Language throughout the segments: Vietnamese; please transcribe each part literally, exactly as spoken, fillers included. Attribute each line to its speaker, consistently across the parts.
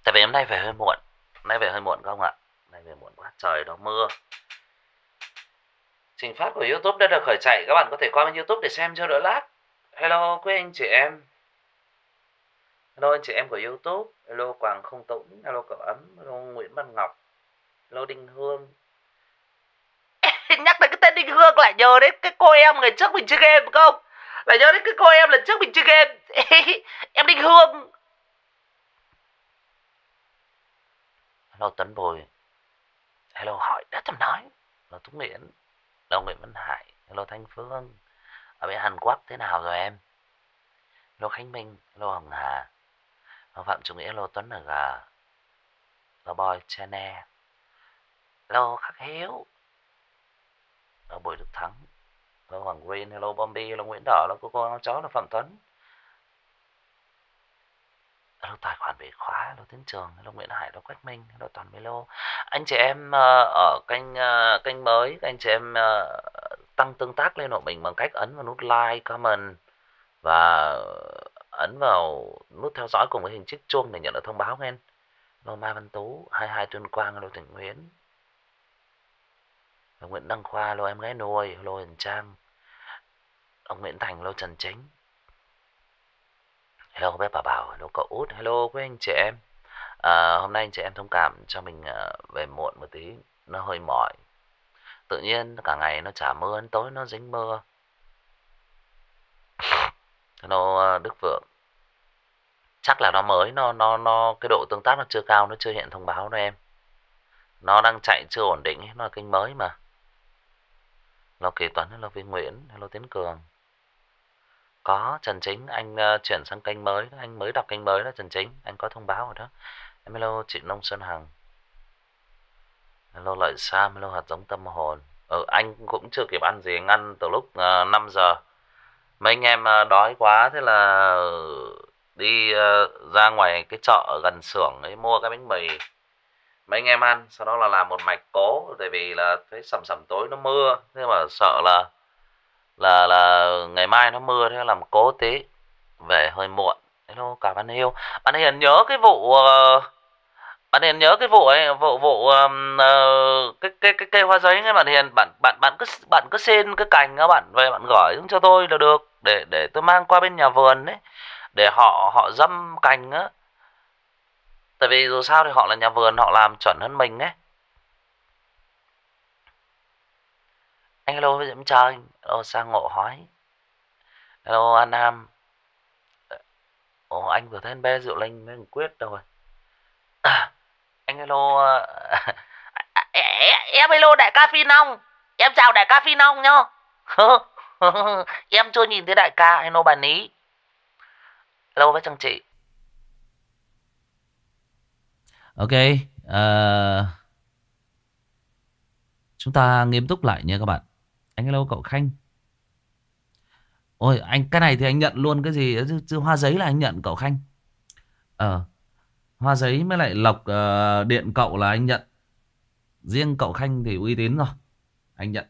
Speaker 1: Tại vì hôm nay về hơi muộn. Hôm nay về hơi muộn không ạ? Hôm nay về muộn quá. Trời đó mưa. Trình phát của YouTube đã được khởi chạy. Các bạn có thể qua bên YouTube để xem cho đỡ lag. Hello quý anh chị em. Hello anh chị em của YouTube. Hello Quảng Không Tũng. Hello Cậu Ấm. Hello Nguyễn Văn Ngọc. Hello Đinh Hương. Nhắc tới cái tên Đinh Hương lại nhớ đến cái cô em ngày trước mình chơi game không? Lại nhớ đến cái cô em lần trước mình chơi game. Em Đinh Hương. Hello Tuấn Bùi. Hello Hỏi Đất Thầm Nói. Hello Túng Nguyễn. Hello Nguyễn Văn Hải. Hello Thanh Phương. Ở bên Hàn Quốc thế nào rồi em? Hello Khánh Minh. Hello Hồng Hà. Hello Phạm Trung Nghĩa. Hello Tuấn ở gà. Hello Boy Channel. Hello Khắc Hiếu. Hello Bùi Đức Thắng. Hello Hoàng Green. Hello Bombi. Hello Nguyễn Đỏ. Hello cô cô áo chó. Hello Phạm Tuấn. Hello tài khoản bị khóa. Hello Tiến Trường. Hello Nguyễn Hải. Hello Quách Minh. Hello Toàn Melo. Anh chị em uh, ở kênh uh, kênh mới, anh chị em uh, tăng tương tác lên hộ mình bằng cách ấn vào nút like, comment và ấn vào nút theo dõi cùng với hình chiếc chuông để nhận được thông báo nghe. Hello Mai Văn Tú. hai mươi hai Tuyên Quang. Hello Thịnh Nguyễn. Hello Nguyễn Đăng Khoa. Hello em gái nuôi. Hello Hiền Trang. Ông Nguyễn Thành. Hello Trần Chính. Hello bé bà Bảo. Hello cậu Út. Hello quý anh chị em. À, hôm nay anh chị em thông cảm cho mình uh, về muộn một tí. Nó hơi mỏi. Tự nhiên cả ngày nó chả mưa, đến tối nó dính mưa. Hello uh, Đức Vượng. Chắc là nó mới, nó nó nó cái độ tương tác nó chưa cao, nó chưa hiện thông báo đó em. Nó đang chạy chưa ổn định, nó là kênh mới mà. Hello Kỳ Tuấn. Hello Viên Nguyễn. Hello Tiến Cường. Có Trần Chính, anh uh, chuyển sang kênh mới, anh mới đọc kênh mới đó Trần Chính, anh có thông báo rồi đó. Em hello chị Nông Xuân Hằng. Hello Lợi Sam. Hello Hạt Giống Tâm Hồn. Ừ, anh cũng chưa kịp ăn gì, anh ăn từ lúc uh, năm giờ. Mấy anh em uh, đói quá, thế là đi uh, ra ngoài cái chợ ở gần xưởng ấy mua cái bánh mì. Mấy anh em ăn, sau đó là làm một mạch cố, tại vì là thấy sầm sầm tối nó mưa, thế mà sợ là là là ngày mai nó mưa, thế làm cố tí về hơi muộn. Hello cả bạn Hiếu. Bạn Hiền nhớ cái vụ uh, bạn Hiền nhớ cái vụ ấy, vụ vụ um, uh, cái cái cái cây hoa giấy ấy bạn Hiền, bạn bạn bạn cứ bạn cứ xin cái cành á, bạn về bạn gửi cho tôi là được, để để tôi mang qua bên nhà vườn đấy để họ họ dăm cành á. Tại vì dù sao thì họ là nhà vườn, họ làm chuẩn hơn mình ấy. Anh hello với Diễm Trời. Hello Sang Ngộ Hói. Hello An Nam. Ồ anh vừa thấy anh bé Diệu Linh với anh Quyết rồi. À, anh hello. Em hello đại ca Phi Nông. Em chào đại ca Phi Nông nhá. Em chưa nhìn thấy đại ca. Hello bà Ní. Hello với chàng chị. Ok, uh, chúng ta nghiêm túc lại nha các bạn. Anh hello cậu Khanh. Ôi anh cái này thì anh nhận luôn cái gì chứ, chứ hoa giấy là anh nhận cậu Khanh. Ờ hoa giấy với lại lộc uh, điện cậu là anh nhận. Riêng cậu Khanh thì uy tín rồi, anh nhận.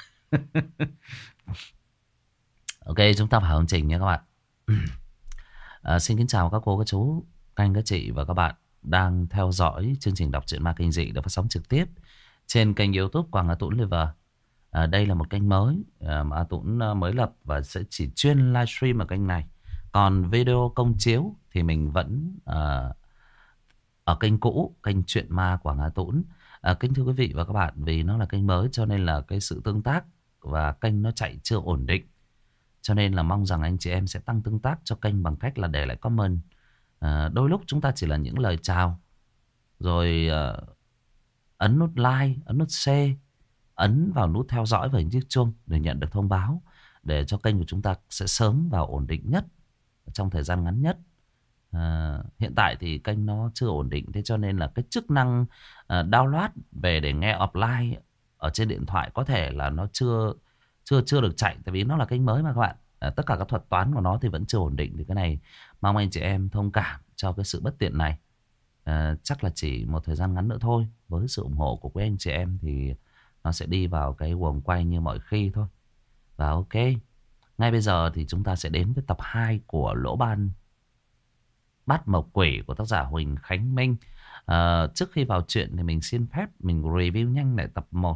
Speaker 1: Ok, chúng ta vào chương trình nha các bạn. À, xin kính chào các cô, các chú, các anh, các chị và các bạn đang theo dõi chương trình đọc truyện ma kinh dị được phát sóng trực tiếp trên kênh YouTube Quảng Hà Tũng Live. À, đây là một kênh mới à, mà Tũng mới lập và sẽ chỉ chuyên livestream ở kênh này. Còn video công chiếu thì mình vẫn à, ở kênh cũ, kênh Truyện Ma Quảng Hà Tũng. À, kính thưa quý vị và các bạn, vì nó là kênh mới cho nên là cái sự tương tác và kênh nó chạy chưa ổn định. Cho nên là mong rằng anh chị em sẽ tăng tương tác cho kênh bằng cách là để lại comment. À, đôi lúc chúng ta chỉ là những lời chào, rồi uh, ấn nút like, ấn nút share, ấn vào nút theo dõi và hình chiếc chuông để nhận được thông báo, để cho kênh của chúng ta sẽ sớm vào ổn định nhất trong thời gian ngắn nhất. À, hiện tại thì kênh nó chưa ổn định, thế cho nên là cái chức năng uh, download về để nghe offline ở trên điện thoại có thể là nó chưa chưa chưa được chạy, tại vì nó là kênh mới mà các bạn. À, tất cả các thuật toán của nó thì vẫn chưa ổn định, thì cái này mong anh chị em thông cảm cho cái sự bất tiện này. À, chắc là chỉ một thời gian ngắn nữa thôi, với sự ủng hộ của quý anh chị em thì nó sẽ đi vào cái guồng quay như mọi khi thôi. Và ok, ngay bây giờ thì chúng ta sẽ đến với tập hai của Lỗ Ban Bát Mộc Quỷ của tác giả Huỳnh Khánh Minh. À, trước khi vào chuyện thì mình xin phép mình review nhanh lại tập một.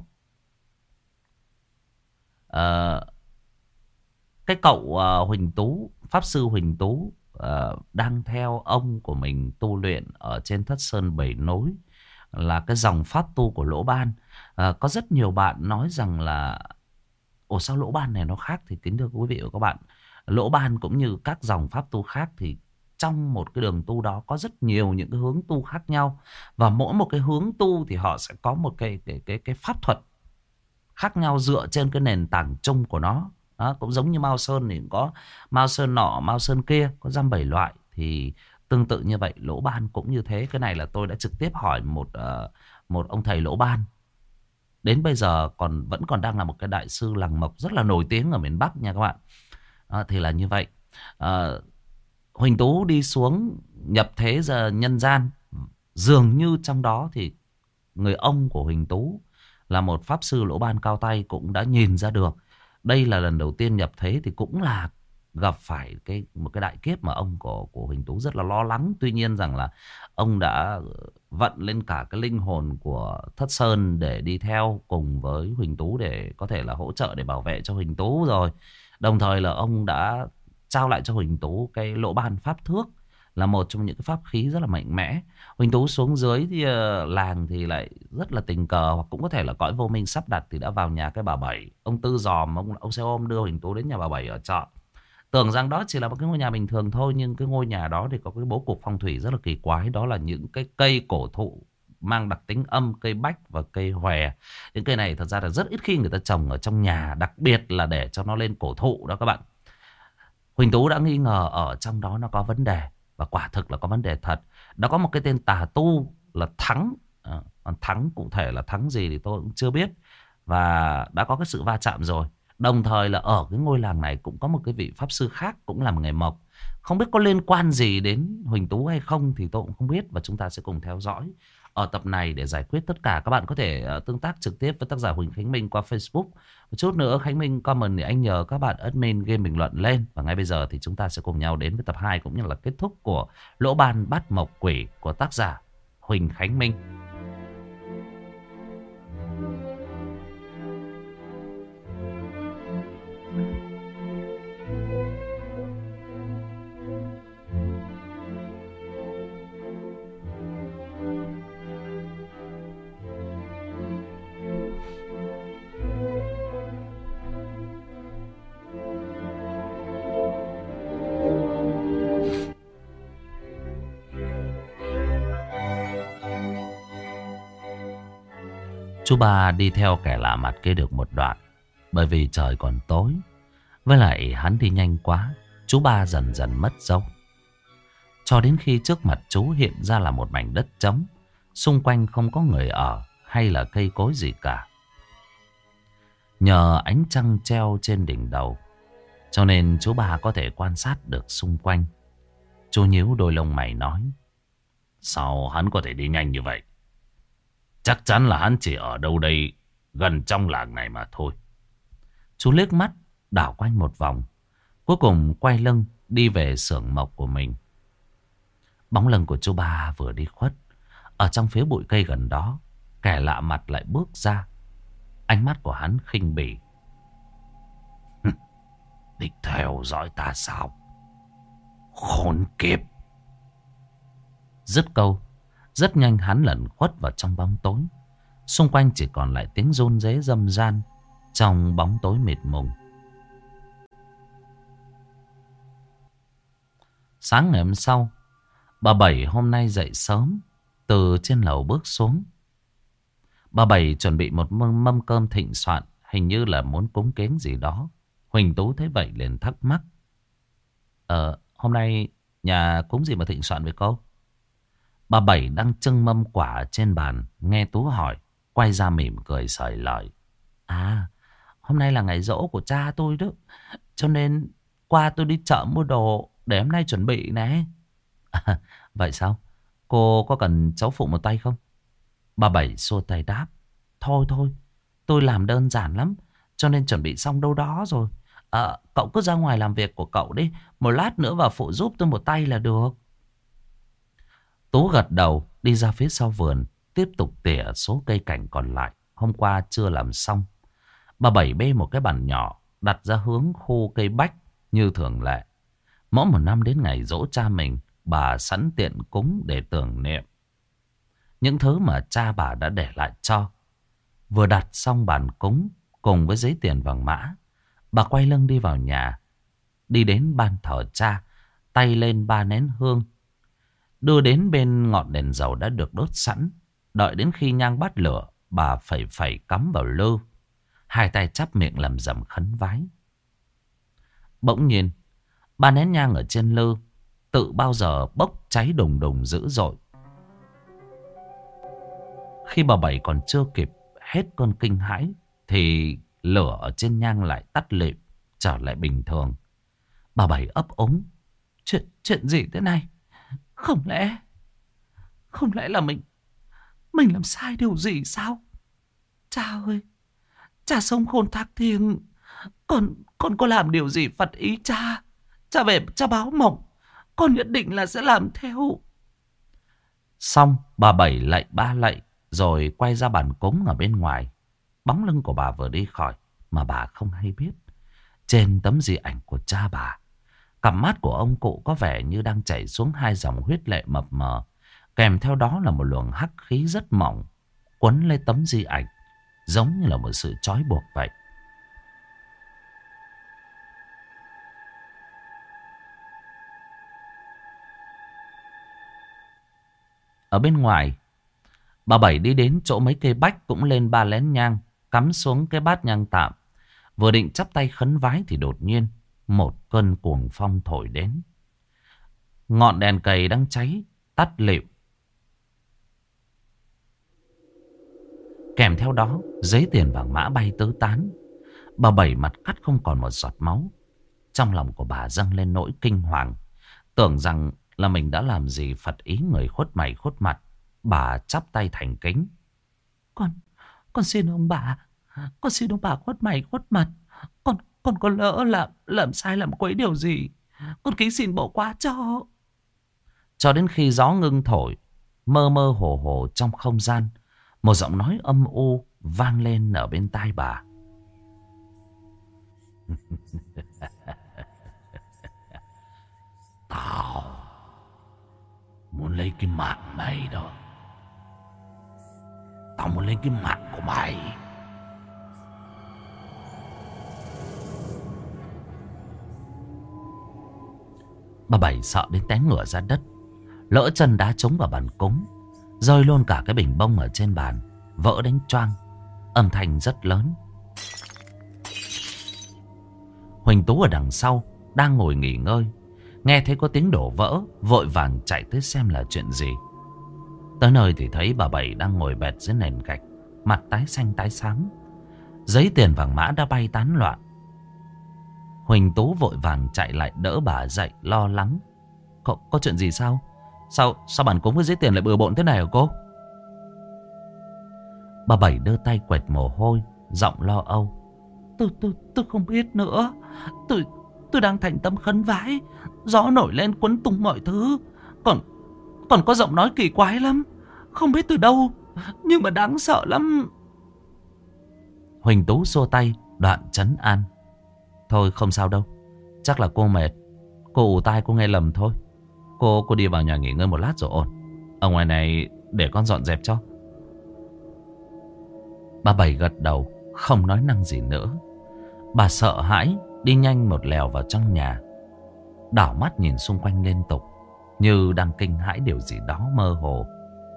Speaker 1: À, cái cậu uh, Huỳnh Tú, Pháp Sư Huỳnh Tú uh, đang theo ông của mình tu luyện ở trên Thất Sơn Bảy Núi, là cái dòng pháp tu của Lỗ Ban. Uh, có rất nhiều bạn nói rằng là ồ sao Lỗ Ban này nó khác, thì kính thưa quý vị và các bạn, Lỗ Ban cũng như các dòng pháp tu khác thì trong một cái đường tu đó có rất nhiều những cái hướng tu khác nhau, và mỗi một cái hướng tu thì họ sẽ có một cái cái cái cái pháp thuật khác nhau dựa trên cái nền tảng chung của nó. Đó, cũng giống như Mao Sơn thì cũng có Mao Sơn nọ, Mao Sơn kia, có dăm bảy loại. Thì tương tự như vậy, Lỗ Ban cũng như thế. Cái này là tôi đã trực tiếp hỏi một uh, một ông thầy Lỗ Ban, đến bây giờ còn vẫn còn đang là một cái đại sư làng mộc rất là nổi tiếng ở miền Bắc nha các bạn. À, thì là như vậy. À, Huỳnh Tú đi xuống nhập thế giờ nhân gian, dường như trong đó thì người ông của Huỳnh Tú là một pháp sư Lỗ Ban cao tay cũng đã nhìn ra được đây là lần đầu tiên nhập thế, thì cũng là gặp phải cái một cái đại kiếp mà ông của của Huỳnh Tú rất là lo lắng. Tuy nhiên rằng là ông đã vận lên cả cái linh hồn của Thất Sơn để đi theo cùng với Huỳnh Tú để có thể là hỗ trợ để bảo vệ cho Huỳnh Tú rồi. Đồng thời là ông đã trao lại cho Huỳnh Tú cái Lỗ Ban pháp thước, là một trong những cái pháp khí rất là mạnh mẽ. Huỳnh Tú xuống dưới thì uh, làng thì lại rất là tình cờ, hoặc cũng có thể là cõi vô minh sắp đặt, thì đã vào nhà cái bà Bảy. Ông Tư dòm, ông ông xe ôm đưa Huỳnh Tú đến nhà bà Bảy ở trọ. Tưởng rằng đó chỉ là một cái ngôi nhà bình thường thôi, nhưng cái ngôi nhà đó thì có cái bố cục phong thủy rất là kỳ quái. Đó là những cái cây cổ thụ mang đặc tính âm, cây bách và cây hòe. Những cây này thật ra là rất ít khi người ta trồng ở trong nhà, đặc biệt là để cho nó lên cổ thụ đó các bạn. Huỳnh Tú đã nghi ngờ ở trong đó nó có vấn đề, và quả thực là có vấn đề thật. Đã có một cái tên tà tu là Thắng. À, còn Thắng cụ thể là Thắng gì thì tôi cũng chưa biết. Và đã có cái sự va chạm rồi. Đồng thời là ở cái ngôi làng này cũng có một cái vị pháp sư khác cũng làm nghề mộc. Không biết có liên quan gì đến Huỳnh Tú hay không thì tôi cũng không biết. Và chúng ta sẽ cùng theo dõi ở tập này để giải quyết tất cả. Các bạn có thể uh, tương tác trực tiếp với tác giả Huỳnh Khánh Minh qua Facebook. Một chút nữa Khánh Minh comment thì anh nhờ các bạn admin game bình luận lên. Và ngay bây giờ thì chúng ta sẽ cùng nhau đến với tập hai cũng như là kết thúc của Lỗ Ban Bát Mộc Quỷ của tác giả Huỳnh Khánh Minh. Chú ba đi theo kẻ lạ mặt kia được một đoạn, bởi vì trời còn tối, với lại hắn đi nhanh quá, chú ba dần dần mất dấu. Cho đến khi trước mặt chú hiện ra là một mảnh đất trống, xung quanh không có người ở hay là cây cối gì cả. Nhờ ánh trăng treo trên đỉnh đầu, cho nên chú ba có thể quan sát được xung quanh. Chú nhíu đôi lông mày nói: sao hắn có thể đi nhanh như vậy? Chắc chắn là hắn chỉ ở đâu đây gần trong làng này mà thôi. Chú liếc mắt đảo quanh một vòng, cuối cùng quay lưng đi về xưởng mộc của mình. Bóng lưng của chú ba vừa đi khuất, ở trong phía bụi cây gần đó, kẻ lạ mặt lại bước ra. Ánh mắt của hắn khinh bỉ: định theo dõi ta sao? Khốn kiếp! Dứt câu, rất nhanh hắn lẩn khuất vào trong bóng tối. Xung quanh chỉ còn lại tiếng rôn rế râm ran trong bóng tối mịt mùng. Sáng ngày hôm sau, bà Bảy hôm nay dậy sớm, từ trên lầu bước xuống. Bà Bảy chuẩn bị một mâm, mâm cơm thịnh soạn, hình như là muốn cúng kiến gì đó. Huỳnh Tú thấy vậy liền thắc mắc: Ờ, hôm nay nhà cúng gì mà thịnh soạn với cô? Bà Bảy đang trưng mâm quả trên bàn, nghe Tú hỏi, quay ra mỉm cười sởi lời: À, hôm nay là ngày giỗ của cha tôi đó, cho nên qua tôi đi chợ mua đồ để hôm nay chuẩn bị nè. À, vậy sao? Cô có cần cháu phụ một tay không? Bà Bảy xua tay đáp: Thôi thôi, tôi làm đơn giản lắm, cho nên chuẩn bị xong đâu đó rồi. À, cậu cứ ra ngoài làm việc của cậu đi, một lát nữa vào phụ giúp tôi một tay là được. Tú gật đầu đi ra phía sau vườn, tiếp tục tỉa số cây cảnh còn lại hôm qua chưa làm xong. Bà Bảy bê một cái bàn nhỏ đặt ra hướng khu cây bách như thường lệ. Mỗi một năm đến ngày giỗ cha mình, bà sẵn tiện cúng để tưởng niệm những thứ mà cha bà đã để lại cho. Vừa đặt xong bàn cúng cùng với giấy tiền vàng mã, bà quay lưng đi vào nhà, đi đến ban thờ cha, tay lên ba nén hương, đưa đến bên ngọn đèn dầu đã được đốt sẵn. Đợi đến khi nhang bắt lửa, bà phẩy phẩy cắm vào lư, hai tay chắp miệng làm rầm khấn vái. Bỗng nhiên, ba nén nhang ở trên lư tự bao giờ bốc cháy đùng đùng dữ dội. Khi bà Bảy còn chưa kịp hết cơn kinh hãi thì lửa ở trên nhang lại tắt lịm, trở lại bình thường. Bà Bảy ấp úng. Chuyện, chuyện gì thế này? Không lẽ... Không lẽ là mình... Mình làm sai điều gì sao? Cha ơi! Cha sống khôn thác thiêng. Con, con có làm điều gì phật ý cha? Cha về cha báo mộng. Con nhất định là sẽ làm theo. Xong bà Bảy lạy ba lạy rồi quay ra bàn cúng ở bên ngoài. Bóng lưng của bà vừa đi khỏi mà bà không hay biết. Trên tấm di ảnh của cha bà, cặp mắt của ông cụ có vẻ như đang chảy xuống hai dòng huyết lệ mập mờ. Kèm theo đó là một luồng hắc khí rất mỏng quấn lấy tấm di ảnh, giống như là một sự trói buộc vậy. Ở bên ngoài, bà Bảy đi đến chỗ mấy cây bách cũng lên ba lén nhang, cắm xuống cái bát nhang tạm. Vừa định chắp tay khấn vái thì đột nhiên một cơn cuồng phong thổi đến. Ngọn đèn cầy đang cháy tắt lịm. Kèm theo đó giấy tiền vàng mã bay tứ tán. Bà Bảy mặt cắt không còn một giọt máu. Trong lòng của bà dâng lên nỗi kinh hoàng, tưởng rằng là mình đã làm gì phật ý người khuất mày khuất mặt. Bà chắp tay thành kính. Con, con xin ông bà, con xin ông bà khuất mày khuất mặt. Con, con có lỡ làm, làm sai làm quấy điều gì, con kính xin bỏ qua cho. Cho đến khi gió ngưng thổi, mơ mơ hồ hồ trong không gian, một giọng nói âm u vang lên ở bên tai bà. Tao muốn lấy cái mạng mày đó. Tao muốn lấy cái mạng của mày. Bà Bảy sợ đến té ngửa ra đất, lỡ chân đá trúng vào bàn cúng, rơi luôn cả cái bình bông ở trên bàn, vỡ đánh choang, âm thanh rất lớn. Huỳnh Tú ở đằng sau đang ngồi nghỉ ngơi, nghe thấy có tiếng đổ vỡ, vội vàng chạy tới xem là chuyện gì. Tới nơi thì thấy bà Bảy đang ngồi bệt dưới nền gạch, mặt tái xanh tái xám, giấy tiền vàng mã đã bay tán loạn. Huỳnh Tú vội vàng chạy lại đỡ bà dậy, lo lắng. Có, có chuyện gì sao? Sao sao bàn cúng với giấy tiền lại bừa bộn thế này hả cô? Bà Bảy đưa tay quệt mồ hôi, giọng lo âu. Tôi tôi tôi không biết nữa. Tôi tôi đang thành tâm khấn vái, gió nổi lên quấn tung mọi thứ. Còn còn có giọng nói kỳ quái lắm, không biết từ đâu, nhưng mà đáng sợ lắm. Huỳnh Tú xua tay đoạn trấn an. Thôi không sao đâu, chắc là cô mệt, cô ù tai cô nghe lầm thôi. Cô cô đi vào nhà nghỉ ngơi một lát rồi ổn. Ở ngoài này để con dọn dẹp cho. Bà Bảy gật đầu, không nói năng gì nữa. Bà sợ hãi đi nhanh một lèo vào trong nhà, đảo mắt nhìn xung quanh liên tục, như đang kinh hãi điều gì đó mơ hồ.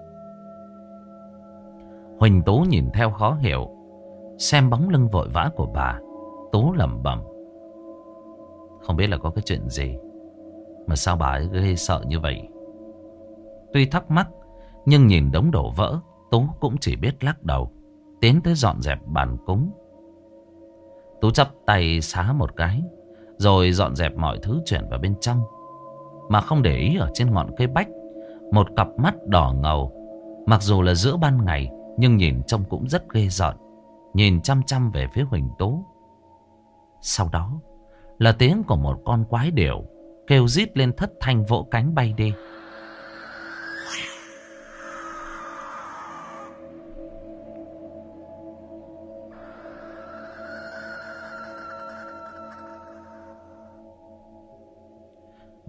Speaker 1: Huỳnh Tú nhìn theo khó hiểu, xem bóng lưng vội vã của bà. Tú lẩm bẩm. Không biết là có cái chuyện gì mà sao bà ấy gây sợ như vậy. Tuy thắc mắc, nhưng nhìn đống đổ vỡ, Tú cũng chỉ biết lắc đầu, tiến tới dọn dẹp bàn cúng. Tú chắp tay xá một cái, rồi dọn dẹp mọi thứ chuyển vào bên trong. Mà không để ý ở trên ngọn cây bách, một cặp mắt đỏ ngầu, mặc dù là giữa ban ngày nhưng nhìn trông cũng rất ghê rợn, nhìn chăm chăm về phía Huỳnh Tú. Sau đó là tiếng của một con quái điểu kêu rít lên thất thanh, vỗ cánh bay đi.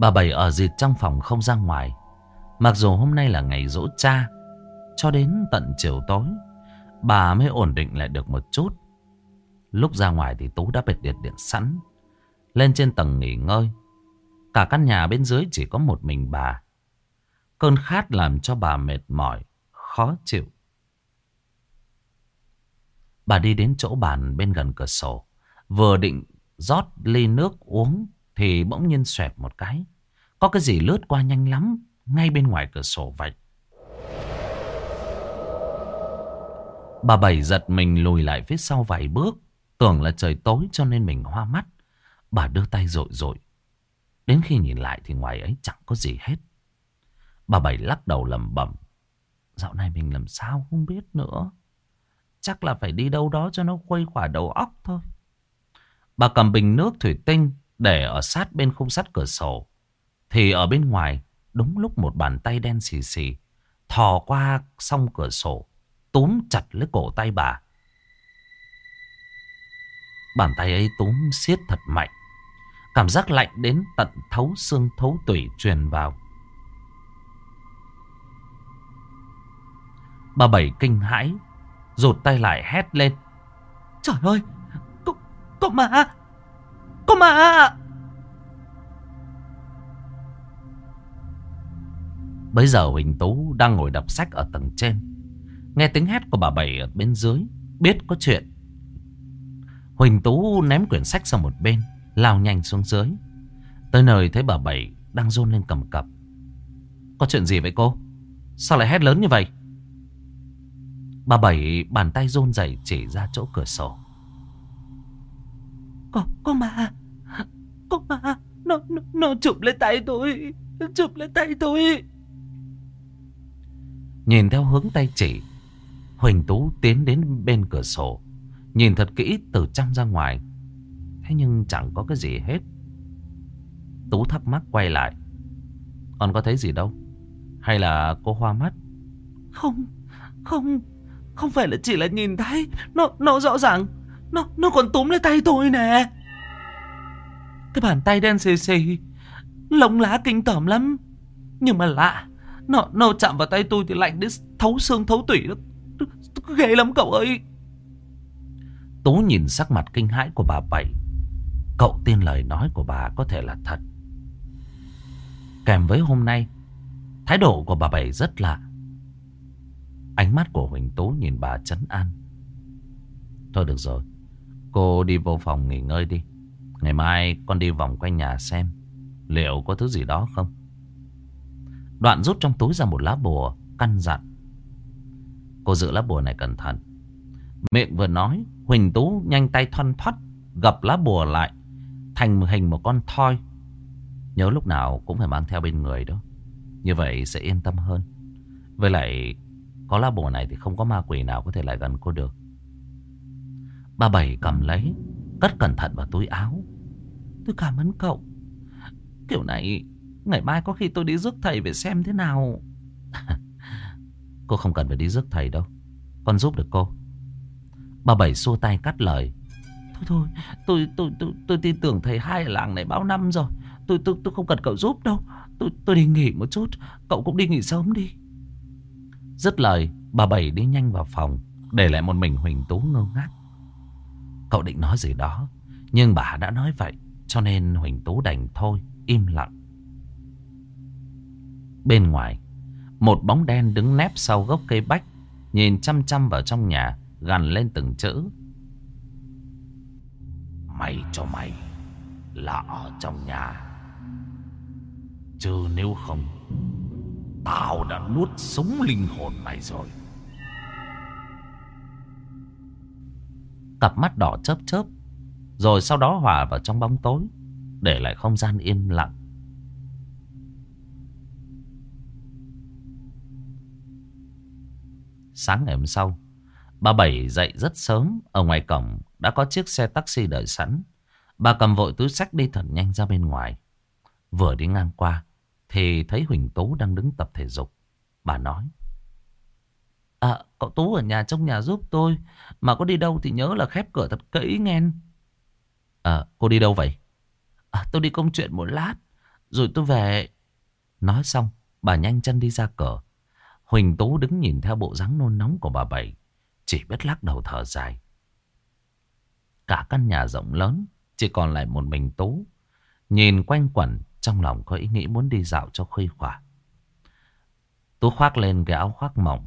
Speaker 1: Bà Bảy ở dịt trong phòng không ra ngoài. Mặc dù hôm nay là ngày giỗ cha, cho đến tận chiều tối bà mới ổn định lại được một chút. Lúc ra ngoài thì Tú đã bật điện điện sẵn, lên trên tầng nghỉ ngơi. Cả căn nhà bên dưới chỉ có một mình bà. Cơn khát làm cho bà mệt mỏi, khó chịu. Bà đi đến chỗ bàn bên gần cửa sổ, vừa định rót ly nước uống thì bỗng nhiên xoẹt một cái. Có cái gì lướt qua nhanh lắm, ngay bên ngoài cửa sổ vậy. Bà Bảy giật mình lùi lại phía sau vài bước, tưởng là trời tối cho nên mình hoa mắt. Bà đưa tay dội dội. Đến khi nhìn lại thì ngoài ấy chẳng có gì hết. Bà Bảy lắc đầu lẩm bẩm. Dạo này mình làm sao không biết nữa. Chắc là phải đi đâu đó cho nó khuây khỏa đầu óc thôi. Bà cầm bình nước thủy tinh để ở sát bên khung sắt cửa sổ. Thì ở bên ngoài đúng lúc một bàn tay đen xì xì thò qua song cửa sổ, túm chặt lấy cổ tay bà. Bàn tay ấy túm siết thật mạnh. Cảm giác lạnh đến tận thấu xương thấu tủy truyền vào. Bà Bảy kinh hãi, rụt tay lại hét lên. Trời ơi, có, có ma, có ma. Bây giờ Huỳnh Tú đang ngồi đọc sách ở tầng trên, nghe tiếng hét của bà Bảy ở bên dưới, biết có chuyện. Huỳnh Tú ném quyển sách sang một bên, lao nhanh xuống dưới. Tới nơi thấy bà Bảy đang run lên cầm cập. Có chuyện gì vậy cô? Sao lại hét lớn như vậy? Bà Bảy bàn tay run rẩy chỉ ra chỗ cửa sổ. Có, có ma, có ma, nó, nó, nó chụp lấy tay tôi, nó chụp lấy tay tôi. Nhìn theo hướng tay chỉ, Huỳnh Tú tiến đến bên cửa sổ, nhìn thật kỹ từ trong ra ngoài. Thế nhưng chẳng có cái gì hết. Tú thắc mắc quay lại. Còn có thấy gì đâu? Hay là cô hoa mắt? Không, không, không phải là chỉ là nhìn thấy. Nó, nó rõ ràng, Nó, nó còn túm lấy tay tôi nè. Cái bàn tay đen xì xì, lông lá kinh tởm lắm. Nhưng mà lạ, Nó, nó chạm vào tay tôi thì lạnh đến thấu xương thấu tủy. Nó, nó ghê lắm cậu ơi. Tú nhìn sắc mặt kinh hãi của bà Bảy. Cậu tin lời nói của bà có thể là thật. Kèm với hôm nay, thái độ của bà Bảy rất lạ. Ánh mắt của Huỳnh Tú nhìn bà trấn an. Thôi được rồi, cô đi vô phòng nghỉ ngơi đi. Ngày mai con đi vòng quanh nhà xem liệu có thứ gì đó không. Đoạn rút trong túi ra một lá bùa, căn dặn. Cô giữ lá bùa này cẩn thận. Miệng vừa nói, Huỳnh Tú nhanh tay thoăn thoắt gập lá bùa lại thành hình một con thoi. Nhớ lúc nào cũng phải mang theo bên người đó, như vậy sẽ yên tâm hơn. Với lại có lá bùa này thì không có ma quỷ nào có thể lại gần cô được. Bà Bảy cầm lấy, cất cẩn thận vào túi áo. Tôi cảm ơn cậu. Kiểu này ngày mai có khi tôi đi rước thầy về xem thế nào. Cô không cần phải đi rước thầy đâu, con giúp được cô. Bà Bảy xua tay cắt lời. Thôi thôi, tôi tôi tôi tôi tin tưởng thầy hai ở làng này bao năm rồi. Tôi tôi tôi không cần cậu giúp đâu. Tôi tôi đi nghỉ một chút, cậu cũng đi nghỉ sớm đi. Dứt lời, bà Bảy đi nhanh vào phòng, để lại một mình Huỳnh Tú ngơ ngác. Cậu định nói gì đó, nhưng bà đã nói vậy, cho nên Huỳnh Tú đành thôi, im lặng. Bên ngoài, một bóng đen đứng nép sau gốc cây bách, nhìn chăm chăm vào trong nhà, gằn lên từng chữ. Mày cho mày là ở trong nhà, chứ nếu không tao đã nuốt sống linh hồn mày rồi. Cặp mắt đỏ chớp chớp, rồi sau đó hòa vào trong bóng tối, để lại không gian yên lặng. Sáng ngày hôm sau, bà Bảy dậy rất sớm. Ở ngoài cổng đã có chiếc xe taxi đợi sẵn. Bà cầm vội túi xách đi thật nhanh ra bên ngoài. Vừa đi ngang qua thì thấy Huỳnh Tú đang đứng tập thể dục. Bà nói: À, cậu Tú ở nhà trông nhà giúp tôi, mà có đi đâu thì nhớ là khép cửa thật kỹ nghe. À, cô đi đâu vậy? À, tôi đi công chuyện một lát. rồi tôi về. Nói xong, bà nhanh chân đi ra cửa. Huỳnh Tú đứng nhìn theo bộ dáng nôn nóng của bà Bảy, chỉ biết lắc đầu thở dài. Cả căn nhà rộng lớn, chỉ còn lại một mình Tú. Nhìn quanh quẩn, trong lòng có ý nghĩ muốn đi dạo cho khuây khỏa. Tú khoác lên cái áo khoác mỏng,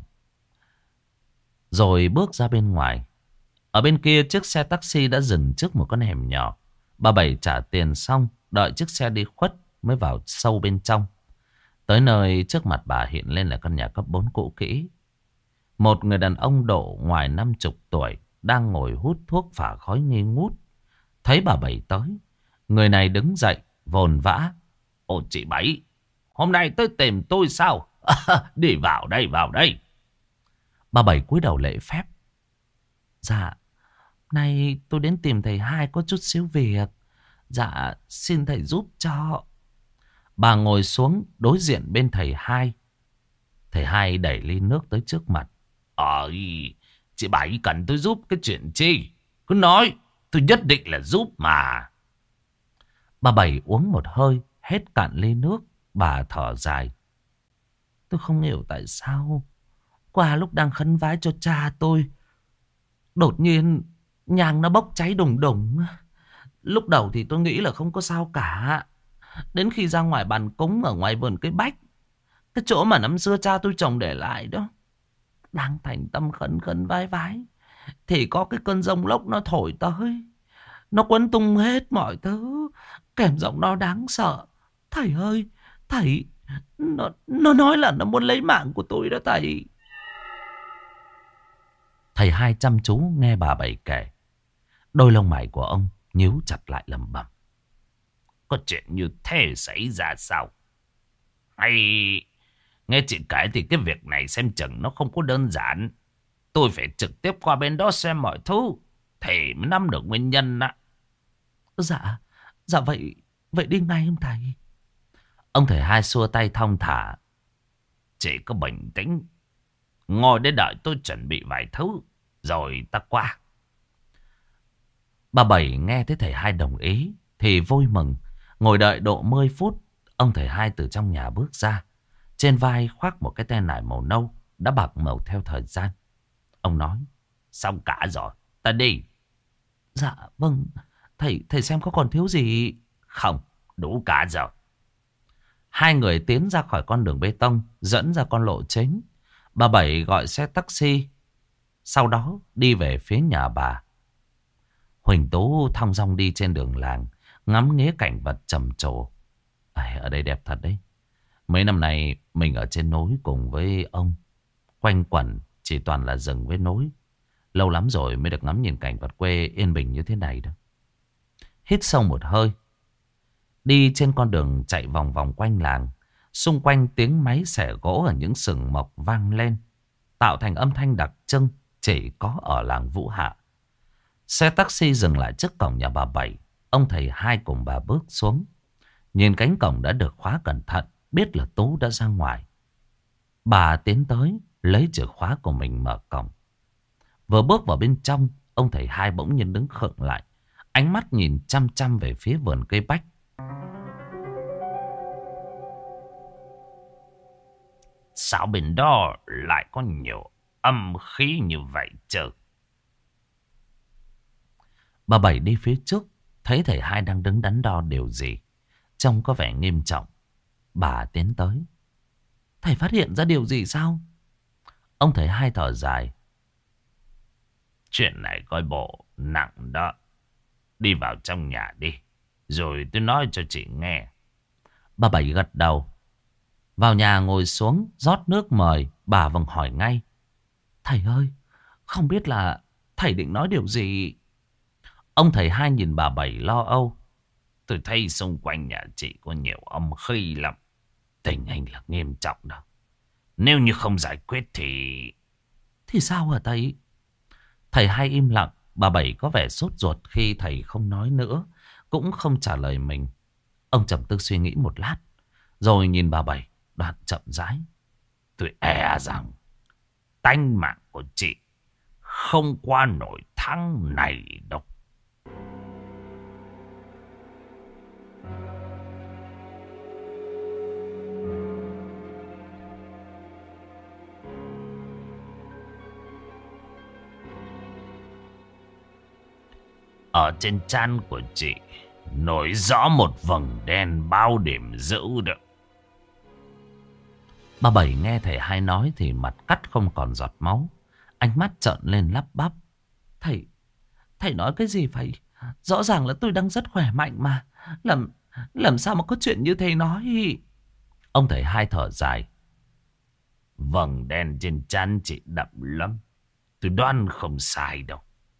Speaker 1: rồi bước ra bên ngoài. Ở bên kia, chiếc xe taxi đã dừng trước một con hẻm nhỏ. Bà Bảy trả tiền xong, đợi chiếc xe đi khuất mới vào sâu bên trong. Tới nơi, trước mặt bà hiện lên là căn nhà cấp bốn cũ kỹ. Một người đàn ông độ ngoài năm chục tuổi đang ngồi hút thuốc phả khói nghi ngút. Thấy bà Bảy tới, người này đứng dậy vồn vã. Ồ chị Bảy, hôm nay tới tìm tôi sao? Đi vào đây, vào đây. Bà Bảy cúi đầu lễ phép. Dạ, nay tôi đến tìm thầy hai có chút xíu việc. Dạ, xin thầy giúp cho. Bà ngồi xuống đối diện bên thầy hai. Thầy hai đẩy ly nước tới trước mặt. Ơi, chị Bảy cần tôi giúp cái chuyện chi? Cứ nói, tôi nhất định là giúp mà. Bà Bảy uống một hơi, hết cạn ly nước. Bà thở dài. Tôi không hiểu tại sao qua lúc đang khấn vái cho cha tôi, đột nhiên nhang nó bốc cháy đùng đùng. Lúc đầu thì tôi nghĩ là không có sao cả. Đến khi ra ngoài bàn cúng ở ngoài vườn cây bách, cái chỗ mà năm xưa cha tôi trồng để lại đó, đang thành tâm khấn khấn vái vái, thì có cái cơn giông lốc nó thổi tới. Nó quấn tung hết mọi thứ, kèm giọng nó đáng sợ. Thầy ơi, thầy, nó, nó nói là nó muốn lấy mạng của tôi đó thầy. Thầy hai chăm chú nghe bà Bảy kể. Đôi lông mày của ông nhíu chặt lại lẩm bẩm. Có chuyện như thế xảy ra sao? Hay nghe chị kể thì cái việc này xem chừng nó không có đơn giản. Tôi phải trực tiếp qua bên đó xem mọi thứ thì mới nắm được nguyên nhân á. Dạ, dạ vậy, vậy đi ngay ông thầy. Ông thầy hai xua tay thong thả. Chị cứ bình tĩnh, ngồi để đợi tôi chuẩn bị vài thứ, rồi ta qua. Bà Bảy nghe thấy thầy hai đồng ý thì vui mừng. Ngồi đợi độ mười phút, ông thầy hai từ trong nhà bước ra. Trên vai khoác một cái tên nải màu nâu đã bạc màu theo thời gian. Ông nói, xong cả rồi, ta đi. Dạ vâng, thầy thầy xem có còn thiếu gì? Không, đủ cả rồi. Hai người tiến ra khỏi con đường bê tông, dẫn ra con lộ chính. Bà Bảy gọi xe taxi, sau đó đi về phía nhà bà. Huỳnh Tú thong dong đi trên đường làng, ngắm nghía cảnh vật trầm trồ. À, ở đây đẹp thật đấy. Mấy năm nay mình ở trên núi cùng với ông, quanh quẩn chỉ toàn là rừng với núi. Lâu lắm rồi mới được ngắm nhìn cảnh vật quê yên bình như thế này đó. Hít sâu một hơi, đi trên con đường chạy vòng vòng quanh làng. Xung quanh tiếng máy xẻ gỗ ở những sừng mộc vang lên, tạo thành âm thanh đặc trưng chỉ có ở làng Vũ Hạ. Xe taxi dừng lại trước cổng nhà bà Bảy. Ông thầy hai cùng bà bước xuống. Nhìn cánh cổng đã được khóa cẩn thận, biết là Tú đã ra ngoài. Bà tiến tới lấy chìa khóa của mình mở cổng. Vừa bước vào bên trong, ông thầy hai bỗng nhiên đứng khựng lại, ánh mắt nhìn chăm chăm về phía vườn cây bách. Sao bên đó lại có nhiều âm khí như vậy chứ? Bà Bảy đi phía trước, thấy thầy hai đang đứng đắn đo điều gì, trông có vẻ nghiêm trọng. Bà tiến tới. Thầy phát hiện ra điều gì sao? Ông thầy hai thở dài. Chuyện này coi bộ nặng đó. Đi vào trong nhà đi, rồi tôi nói cho chị nghe. Bà Bảy gật đầu. Vào nhà ngồi xuống, rót nước mời. Bà vâng hỏi ngay. Thầy ơi, không biết là thầy định nói điều gì? Ông thầy hai nhìn bà Bảy lo âu. Tôi thấy xung quanh nhà chị có nhiều âm khí lắm. Tình hình là nghiêm trọng đó. Nếu như không giải quyết thì... Thì sao hả thầy? Thầy hai im lặng. Bà Bảy có vẻ sốt ruột khi thầy không nói nữa, cũng không trả lời mình. Ông trầm tư suy nghĩ một lát, rồi nhìn bà Bảy đoạn chậm rãi. Tôi e rằng tánh mạng của chị không qua nổi tháng này đâu. Ở trên trán của chị nổi rõ một vầng đen bao điểm dữ được. Bà Bảy nghe thầy hai nói thì mặt cắt không còn giọt máu. Ánh mắt trợn lên lắp bắp. Thầy, thầy nói cái gì vậy? Rõ ràng là tôi đang rất khỏe mạnh mà. Làm, làm sao mà có chuyện như thầy nói? Ông thầy hai thở dài. Vầng đen trên trán chị đậm lắm. Tôi đoán không sai đâu.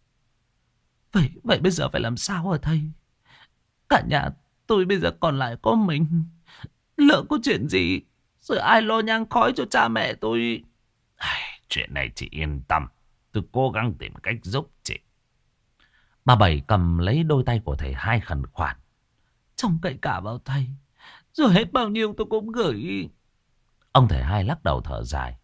Speaker 1: Vậy, vậy bây giờ phải làm sao hả thầy? Cả nhà tôi bây giờ còn lại có mình. Lỡ có chuyện gì rồi ai lo nhang khói cho cha mẹ tôi? Ai, chuyện này chị yên tâm. Tôi cố gắng tìm cách giúp chị. Bà Bảy cầm lấy đôi tay của thầy hai khẩn khoản. Trông cậy cả vào thầy. Rồi hết bao nhiêu tôi cũng gửi. Ông thầy hai lắc đầu thở dài.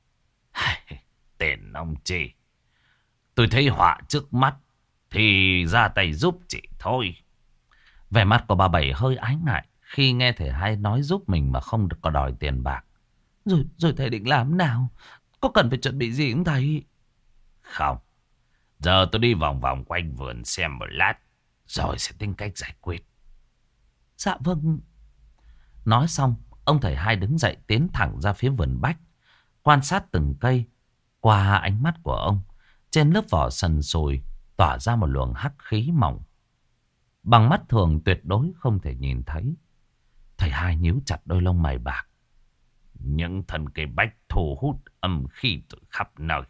Speaker 1: Tiền ông chị. Tôi thấy họa trước mắt thì ra tay giúp chị thôi. Vẻ mặt của bà Bảy hơi ái ngại khi nghe thầy hai nói giúp mình mà không được có đòi tiền bạc. Rồi rồi thầy định làm nào? Có cần phải chuẩn bị gì không thầy? Không. Giờ tôi đi vòng vòng quanh vườn xem một lát. Rồi sẽ tính cách giải quyết. Dạ vâng. Nói xong, ông thầy hai đứng dậy tiến thẳng ra phía vườn bách. Quan sát từng cây. Qua ánh mắt của ông, trên lớp vỏ sần sùi tỏa ra một luồng hắc khí mỏng. Bằng mắt thường tuyệt đối không thể nhìn thấy. Thầy hai nhíu chặt đôi lông mày bạc. Những thân cây bách thu hút âm khí từ khắp nơi.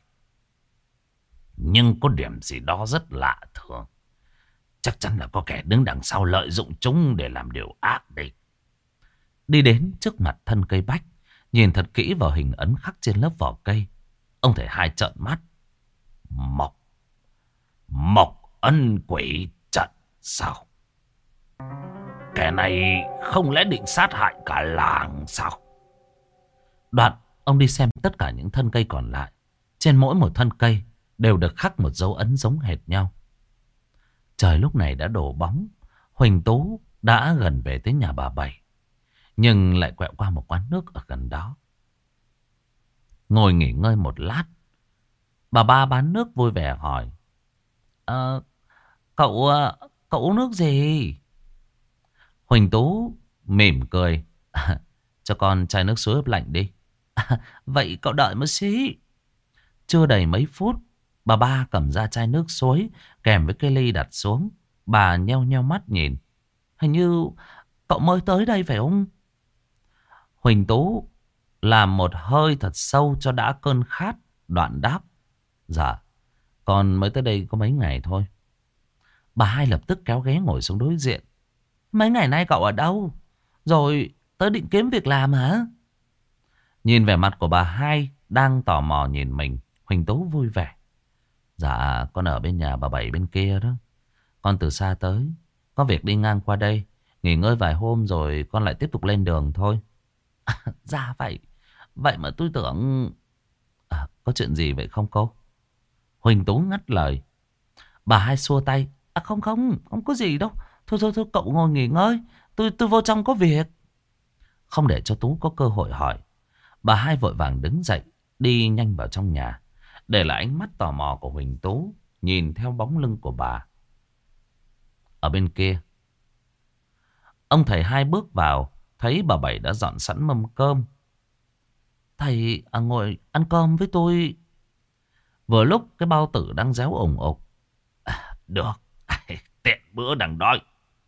Speaker 1: Nhưng có điểm gì đó rất lạ thường. Chắc chắn là có kẻ đứng đằng sau lợi dụng chúng để làm điều ác đây. Đi đến trước mặt thân cây bách, nhìn thật kỹ vào hình ấn khắc trên lớp vỏ cây. Ông thầy hai trợn mắt. Mộc. Mộc ân quỷ trận sao? Kẻ này không lẽ định sát hại cả làng sao? Đoạn ông đi xem tất cả những thân cây còn lại. Trên mỗi một thân cây đều được khắc một dấu ấn giống hệt nhau. Trời lúc này đã đổ bóng. Huỳnh Tú đã gần về tới nhà bà Bảy, nhưng lại quẹo qua một quán nước ở gần đó. Ngồi nghỉ ngơi một lát, bà ba bán nước vui vẻ hỏi. Ờ, cậu, cậu uống nước gì? Huỳnh Tú mỉm cười. Cho con chai nước suối ướp lạnh đi. Vậy cậu đợi một xí. Chưa đầy mấy phút, bà ba cầm ra chai nước suối kèm với cái ly đặt xuống. Bà nheo nheo mắt nhìn. Hình như cậu mới tới đây phải không? Huỳnh Tú làm một hơi thật sâu cho đã cơn khát, đoạn đáp. Dạ, con mới tới đây có mấy ngày thôi. Bà hai lập tức kéo ghế ngồi xuống đối diện. Mấy ngày nay cậu ở đâu? Rồi tới định kiếm việc làm hả? Nhìn vẻ mặt của bà hai đang tò mò nhìn mình, Huỳnh Tú vui vẻ. Dạ, con ở bên nhà bà Bảy bên kia đó. Con từ xa tới, có việc đi ngang qua đây, nghỉ ngơi vài hôm rồi con lại tiếp tục lên đường thôi. Dạ vậy. Vậy mà tôi tưởng... À, có chuyện gì vậy không cô? Huỳnh Tú ngắt lời. Bà hai xua tay. À không không, không có gì đâu. Thôi thôi thôi, cậu ngồi nghỉ ngơi. Tôi tôi vô trong có việc. Không để cho Tú có cơ hội hỏi, bà hai vội vàng đứng dậy, đi nhanh vào trong nhà, để lại ánh mắt tò mò của Huỳnh Tú nhìn theo bóng lưng của bà. Ở bên kia, ông thầy hai bước vào, thấy bà Bảy đã dọn sẵn mâm cơm. Thầy à, ngồi ăn cơm với tôi. Vừa lúc cái bao tử đang réo ủng ục. À, được, tiện bữa đang đói.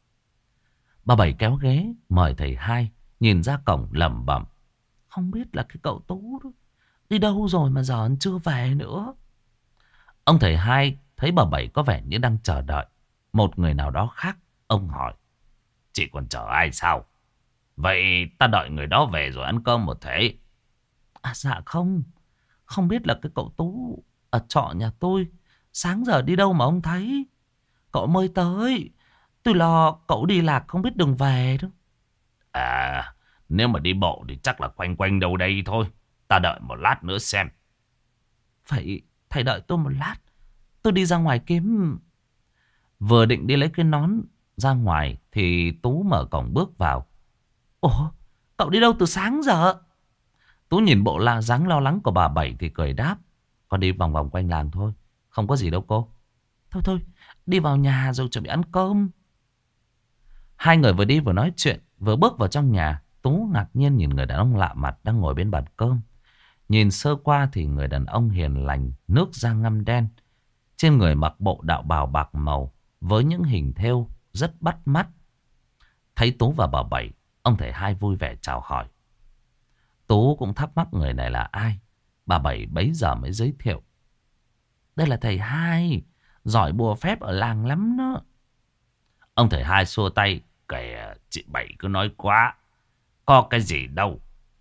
Speaker 1: Bà Bảy kéo ghế mời thầy hai, nhìn ra cổng lẩm bẩm. Không biết là cái cậu Tú đó đi đâu rồi mà giờ anh chưa về nữa. Ông thầy hai thấy bà Bảy có vẻ như đang chờ đợi một người nào đó khác. Ông hỏi. Chị còn chờ ai sao? Vậy ta đợi người đó về rồi ăn cơm một thể. À dạ không. Không biết là cái cậu Tú ở trọ nhà tôi sáng giờ đi đâu mà ông thấy. Cậu mới tới. Tôi lo cậu đi lạc không biết đường về đâu. À, nếu mà đi bộ thì chắc là quanh quanh đâu đây thôi. Ta đợi một lát nữa xem. Vậy thầy đợi tôi một lát. Tôi đi ra ngoài kiếm. Vừa định đi lấy cái nón ra ngoài thì Tú mở cổng bước vào. Ủa, cậu đi đâu từ sáng giờ? Tú nhìn bộ la dáng lo lắng của bà Bảy thì cười đáp. Con đi vòng vòng quanh làng thôi, không có gì đâu cô. Thôi thôi, đi vào nhà rồi chuẩn bị ăn cơm. Hai người vừa đi vừa nói chuyện. Vừa bước vào trong nhà, Tú ngạc nhiên nhìn người đàn ông lạ mặt đang ngồi bên bàn cơm. Nhìn sơ qua thì người đàn ông hiền lành, nước da ngăm đen. Trên người mặc bộ đạo bào bạc màu với những hình thêu rất bắt mắt. Thấy Tú và bà Bảy, ông thầy hai vui vẻ chào hỏi. Tú cũng thắc mắc người này là ai. Bà Bảy bấy giờ mới giới thiệu. Đây là thầy hai, giỏi bùa phép ở làng lắm đó. Ông thầy hai xua tay. Kìa, chị Bảy cứ nói quá. Có cái gì đâu.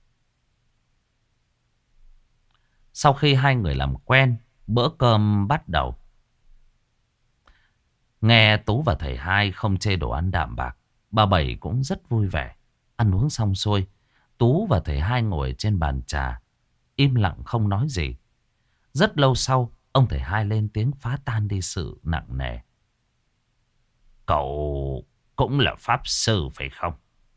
Speaker 1: Sau khi hai người làm quen, bữa cơm bắt đầu. Nghe Tú và thầy hai không chê đồ ăn đạm bạc, bà Bảy cũng rất vui vẻ. Ăn uống xong xuôi, Tú và thầy hai ngồi trên bàn trà, im lặng không nói gì. Rất lâu sau, ông thầy hai lên tiếng phá tan đi sự nặng nề. Cậu cũng là pháp sư phải không?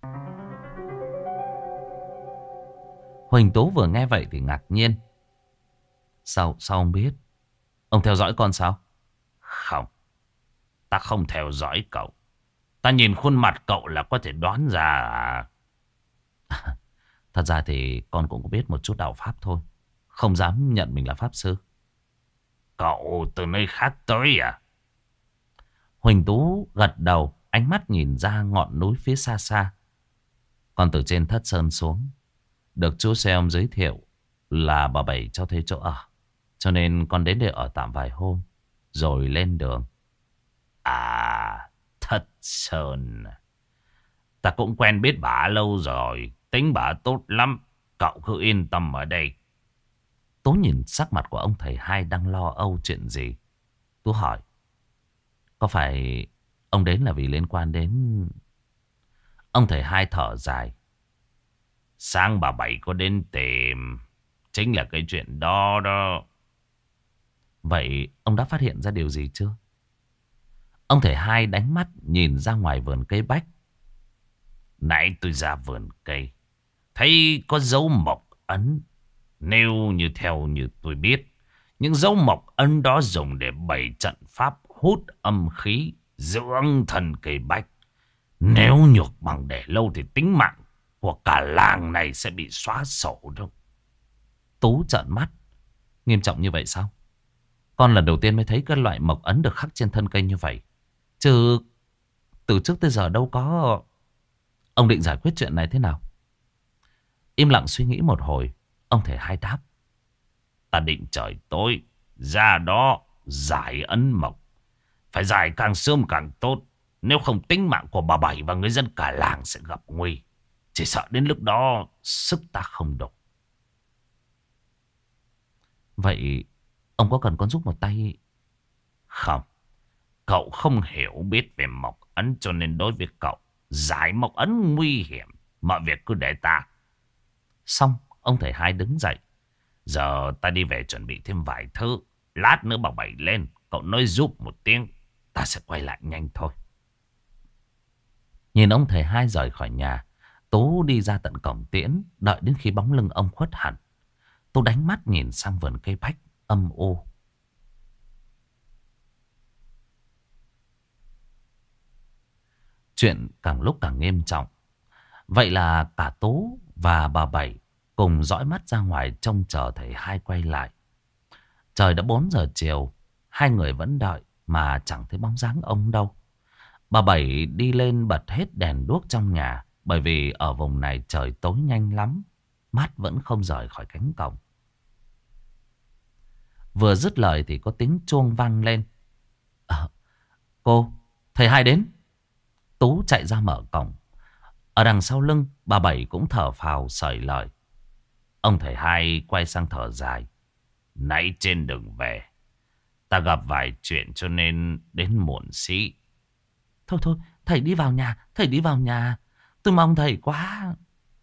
Speaker 1: Huỳnh Tú vừa nghe vậy thì ngạc nhiên. Sao, sao ông biết? Ông theo dõi con sao? Không, ta không theo dõi cậu. Ta nhìn khuôn mặt cậu là có thể đoán ra à? Thật ra thì con cũng có biết một chút đạo pháp thôi. Không dám nhận mình là pháp sư. Cậu từ nơi khác tới à? Huỳnh Tú gật đầu, ánh mắt nhìn ra ngọn núi phía xa xa. Còn từ trên Thất Sơn xuống, được chú xe ông giới thiệu là bà Bảy cho thuê chỗ ở. Cho nên con đến để ở tạm vài hôm, rồi lên đường. À, Thất Sơn. Ta cũng quen biết bà lâu rồi. Tính bà tốt lắm. Cậu cứ yên tâm ở đây. Tú nhìn sắc mặt của ông thầy hai đang lo âu chuyện gì. Tú hỏi. Có phải ông đến là vì liên quan đến... Ông thầy hai thở dài. Sáng bà Bảy có đến tìm. Chính là cái chuyện đó đó. Vậy ông đã phát hiện ra điều gì chưa? Ông thầy hai đánh mắt nhìn ra ngoài vườn cây bách. Nãy tôi ra vườn cây, thấy có dấu mộc ấn. Nếu như theo như tôi biết, những dấu mộc ấn đó dùng để bày trận pháp hút âm khí, dưỡng thần cây bách. Nếu nhược bằng để lâu thì tính mạng của cả làng này sẽ bị xóa sổ đâu. Tú trợn mắt. Nghiêm trọng như vậy sao? Con lần đầu tiên mới thấy cái loại mộc ấn được khắc trên thân cây như vậy. Chứ từ trước tới giờ đâu có... Ông định giải quyết chuyện này thế nào? Im lặng suy nghĩ một hồi, ông thầy hai đáp. Ta định trời tối ra đó giải ấn mộc. Phải giải càng sớm càng tốt. Nếu không tính mạng của bà Bảy và người dân cả làng sẽ gặp nguy. Chỉ sợ đến lúc đó sức ta không đủ. Vậy ông có cần con giúp một tay? Không. Cậu không hiểu biết về mộc ấn, cho nên đối với cậu giải mộc ấn nguy hiểm. Mọi việc cứ để ta. Xong ông thầy hai đứng dậy. Giờ ta đi về chuẩn bị thêm vài thứ. Lát nữa bà Bảy lên, cậu nói giúp một tiếng, ta sẽ quay lại nhanh thôi. Nhìn ông thầy hai rời khỏi nhà, Tú đi ra tận cổng tiễn. Đợi đến khi bóng lưng ông khuất hẳn, Tú đánh mắt nhìn sang vườn cây bách âm u. Chuyện càng lúc càng nghiêm trọng. Vậy là cả Tú và bà Bảy cùng dõi mắt ra ngoài trông chờ thầy hai quay lại. Trời đã bốn giờ chiều, hai người vẫn đợi mà chẳng thấy bóng dáng ông đâu. Bà Bảy đi lên bật hết đèn đuốc trong nhà, bởi vì ở vùng này trời tối nhanh lắm, mắt vẫn không rời khỏi cánh cổng. Vừa dứt lời thì có tiếng chuông vang lên. À, cô, thầy hai đến. Tú chạy ra mở cổng. Ở đằng sau lưng, bà Bảy cũng thở phào sởi lời. Ông thầy hai quay sang thở dài. Nãy trên đường về, ta gặp vài chuyện cho nên đến muộn xí. Thôi thôi, thầy đi vào nhà, thầy đi vào nhà. Tôi mong thầy quá.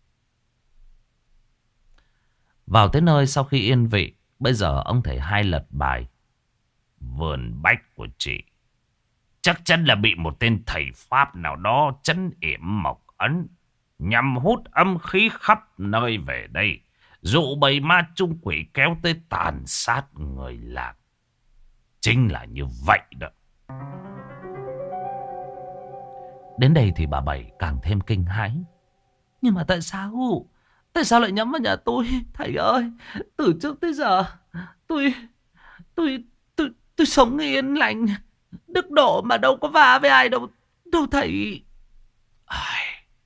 Speaker 1: Vào tới nơi sau khi yên vị, bây giờ ông thầy hai lật bài. Vườn bách của chị chắc chắn là bị một tên thầy Pháp nào đó trấn yểm mộc ấn, nhằm hút âm khí khắp nơi về đây, dụ bầy ma chung quỷ kéo tới tàn sát người làng. Chính là như vậy đó. Đến đây thì bà Bảy càng thêm kinh hãi. Nhưng mà tại sao? Tại sao lại nhắm vào nhà tôi? Thầy ơi, từ trước tới giờ tôi tôi tôi tôi sống yên lành, đức độ mà đâu có va với ai đâu, đâu thầy.
Speaker 2: Ai...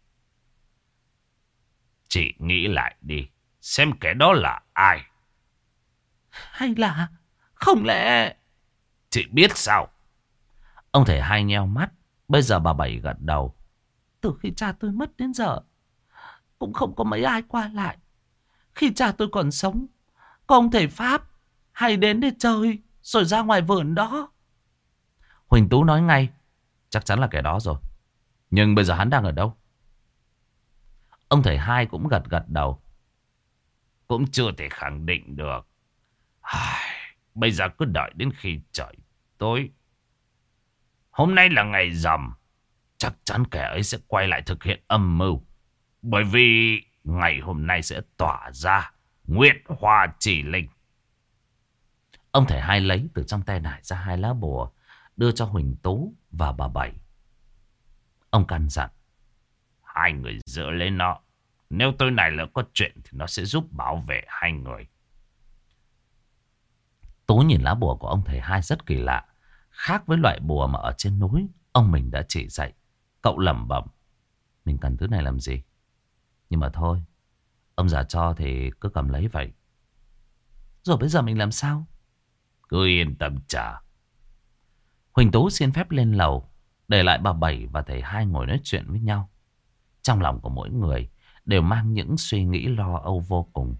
Speaker 2: Chị nghĩ lại đi, xem kẻ đó là ai.
Speaker 1: Hay là không lẽ...
Speaker 2: Chị biết sao?
Speaker 1: Ông thầy Hai nheo mắt. Bây giờ bà Bảy gật đầu. Từ khi cha tôi mất đến giờ cũng không có mấy ai qua lại. Khi cha tôi còn sống, có ông thầy Pháp hay đến để chơi rồi ra ngoài vườn đó. Huỳnh Tú nói ngay. Chắc chắn là kẻ đó rồi. Nhưng bây giờ hắn đang ở đâu? Ông thầy Hai cũng gật gật đầu.
Speaker 2: Cũng chưa thể khẳng định được. Ai... Bây giờ cứ đợi đến khi trời tối. Hôm nay là ngày rằm, chắc chắn kẻ ấy sẽ quay lại thực hiện âm mưu. Bởi vì ngày hôm nay sẽ tỏa ra Nguyệt Hoa Chỉ Linh.
Speaker 1: Ông thầy Hai lấy từ trong tay nải ra hai lá bùa, đưa cho Huỳnh Tú và bà Bảy. Ông căn dặn.
Speaker 2: Hai người giữ lên nó. Nếu tối nay lỡ có chuyện thì nó sẽ giúp bảo vệ hai người.
Speaker 1: Tú nhìn lá bùa của ông thầy Hai rất kỳ lạ, khác với loại bùa mà ở trên núi ông mình đã chỉ dạy. Cậu lẩm bẩm. Mình cần thứ này làm gì? Nhưng mà thôi, ông già cho thì cứ cầm lấy vậy. Rồi bây giờ mình làm sao?
Speaker 2: Cứ yên tâm chờ.
Speaker 1: Huỳnh Tú xin phép lên lầu, để lại bà Bảy và thầy Hai ngồi nói chuyện với nhau. Trong lòng của mỗi người đều mang những suy nghĩ lo âu vô cùng.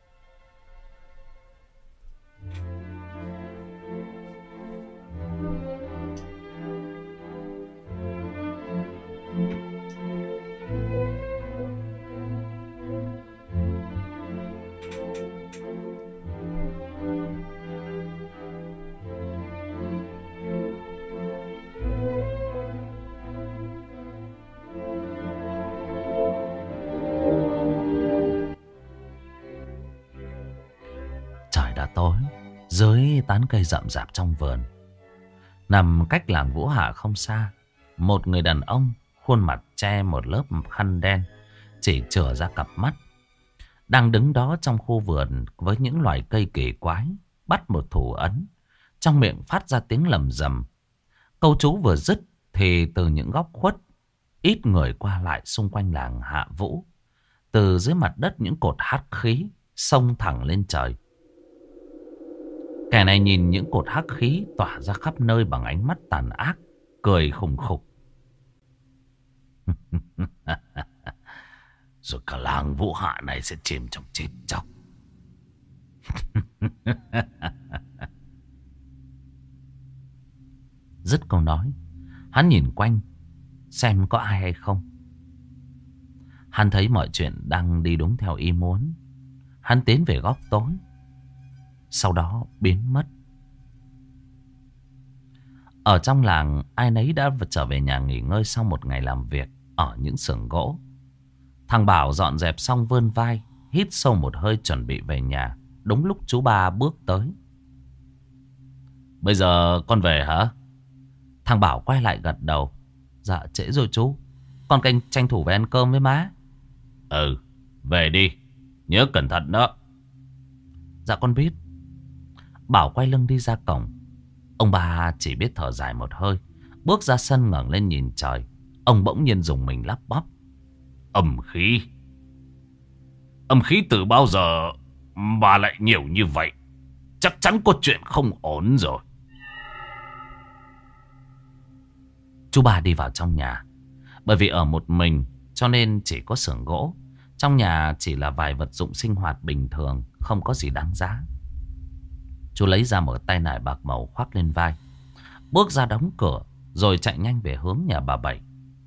Speaker 1: Trời đã tối, dưới tán cây rậm rạp trong vườn, nằm cách làng Vũ Hạ không xa, một người đàn ông khuôn mặt che một lớp khăn đen, chỉ chừa ra cặp mắt, đang đứng đó trong khu vườn với những loài cây kỳ quái, bắt một thủ ấn, trong miệng phát ra tiếng lầm rầm. Câu chú vừa dứt thì từ những góc khuất, ít người qua lại xung quanh làng Hạ Vũ, từ dưới mặt đất những cột hắc khí xông thẳng lên trời. Kẻ này nhìn những cột hắc khí tỏa ra khắp nơi bằng ánh mắt tàn ác, cười khùng khục.
Speaker 2: Rồi cả làng Vũ Hạ này sẽ chìm trong chết chóc.
Speaker 1: Dứt câu nói, hắn nhìn quanh xem có ai hay không. Hắn thấy mọi chuyện đang đi đúng theo ý muốn. Hắn tiến về góc tối, sau đó biến mất. Ở trong làng, ai nấy đã trở về nhà nghỉ ngơi sau một ngày làm việc ở những xưởng gỗ. Thằng Bảo dọn dẹp xong vươn vai, hít sâu một hơi chuẩn bị về nhà. Đúng lúc chú ba bước tới. Bây giờ con về hả? Thằng Bảo quay lại gật đầu. Dạ trễ rồi chú, con canh tranh thủ về ăn cơm với má.
Speaker 2: Ừ, về đi, nhớ cẩn thận đó.
Speaker 1: Dạ con biết. Bảo quay lưng đi ra cổng. Ông ba chỉ biết thở dài một hơi, bước ra sân ngẩng lên nhìn trời. Ông bỗng nhiên dùng mình lắp bắp.
Speaker 2: Âm khí. Âm khí từ bao giờ mà lại nhiều như vậy? Chắc chắn có chuyện không ổn rồi.
Speaker 1: Chú ba đi vào trong nhà. Bởi vì ở một mình cho nên chỉ có xưởng gỗ. Trong nhà chỉ là vài vật dụng sinh hoạt bình thường, không có gì đáng giá. Chú lấy ra một tay nải bạc màu khoác lên vai, bước ra đóng cửa, rồi chạy nhanh về hướng nhà bà Bảy.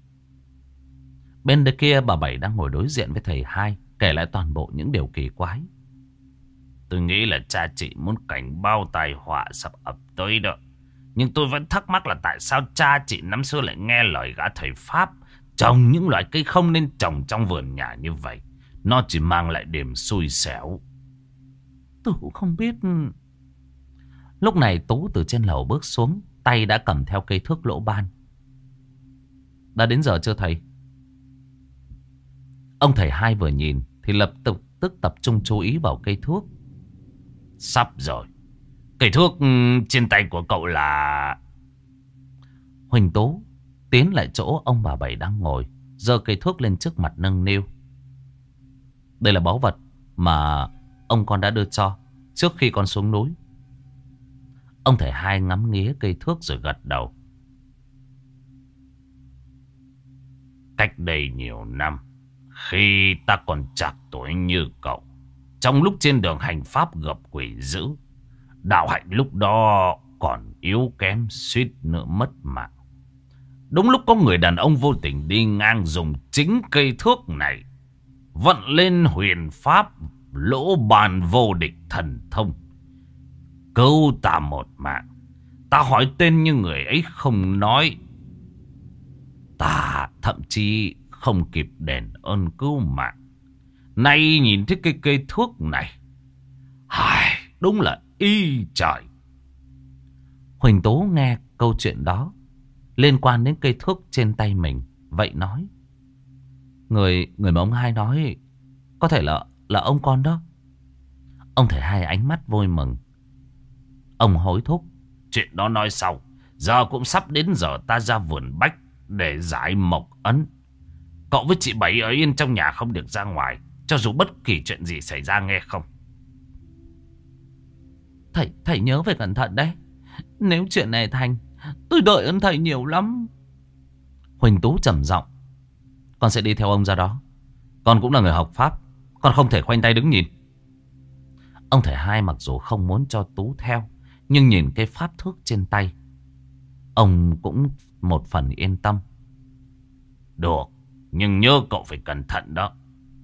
Speaker 1: Bên kia bà Bảy đang ngồi đối diện với thầy Hai, kể lại toàn bộ những điều kỳ quái.
Speaker 2: Tôi nghĩ là cha chị muốn cảnh báo tai họa sắp ập tới đó. Nhưng tôi vẫn thắc mắc là tại sao cha chị năm xưa lại nghe lời gã thầy Pháp trồng những loại cây không nên trồng trong vườn nhà như vậy. Nó chỉ mang lại điểm xui xẻo.
Speaker 1: Tôi cũng không biết. Lúc này Tú từ trên lầu bước xuống, tay đã cầm theo cây thước lỗ ban. Đã đến giờ chưa thầy? Ông thầy hai vừa nhìn thì lập tức tức tập trung chú ý vào cây thước.
Speaker 2: Sắp rồi. Cây thước trên tay của cậu là...
Speaker 1: Huỳnh Tú tiến lại chỗ ông bà Bảy đang ngồi, giơ cây thước lên trước mặt nâng niu. Đây là báu vật mà ông con đã đưa cho trước khi con xuống núi. Ông thầy hai ngắm nghía cây thước rồi gật đầu.
Speaker 2: Cách đây nhiều năm, khi ta còn chạc tuổi như cậu, trong lúc trên đường hành pháp gặp quỷ dữ, đạo hạnh lúc đó còn yếu kém, suýt nữa mất mạng. Đúng lúc có người đàn ông vô tình đi ngang, dùng chính cây thước này vận lên huyền pháp lỗ bàn vô địch thần thông, cứu ta một mạng. Ta hỏi tên nhưng người ấy không nói. Ta thậm chí không kịp đền ơn cứu mạng. Nay nhìn thấy cái cây thước này, hài, đúng là y trời.
Speaker 1: Huỳnh Tú nghe câu chuyện đó liên quan đến cây thước trên tay mình, vậy nói: Người người mà ông hai nói có thể là là ông con đó. Ông thầy hai ánh mắt vui mừng. Ông hối thúc:
Speaker 2: Chuyện đó nói sau. Giờ cũng sắp đến giờ ta ra vườn bách để giải mộc ấn. Cậu với chị Bảy ở yên trong nhà, không được ra ngoài, cho dù bất kỳ chuyện gì xảy ra, nghe không?
Speaker 1: Thầy, thầy nhớ phải cẩn thận đấy. Nếu chuyện này thành, tôi đợi ơn thầy nhiều lắm. Huỳnh Tú trầm giọng: Con sẽ đi theo ông ra đó. Con cũng là người học pháp, con không thể khoanh tay đứng nhìn. Ông thầy hai mặc dù không muốn cho Tú theo, nhưng nhìn cái pháp thước trên tay, ông cũng một phần yên tâm.
Speaker 2: Được, nhưng nhớ cậu phải cẩn thận đó.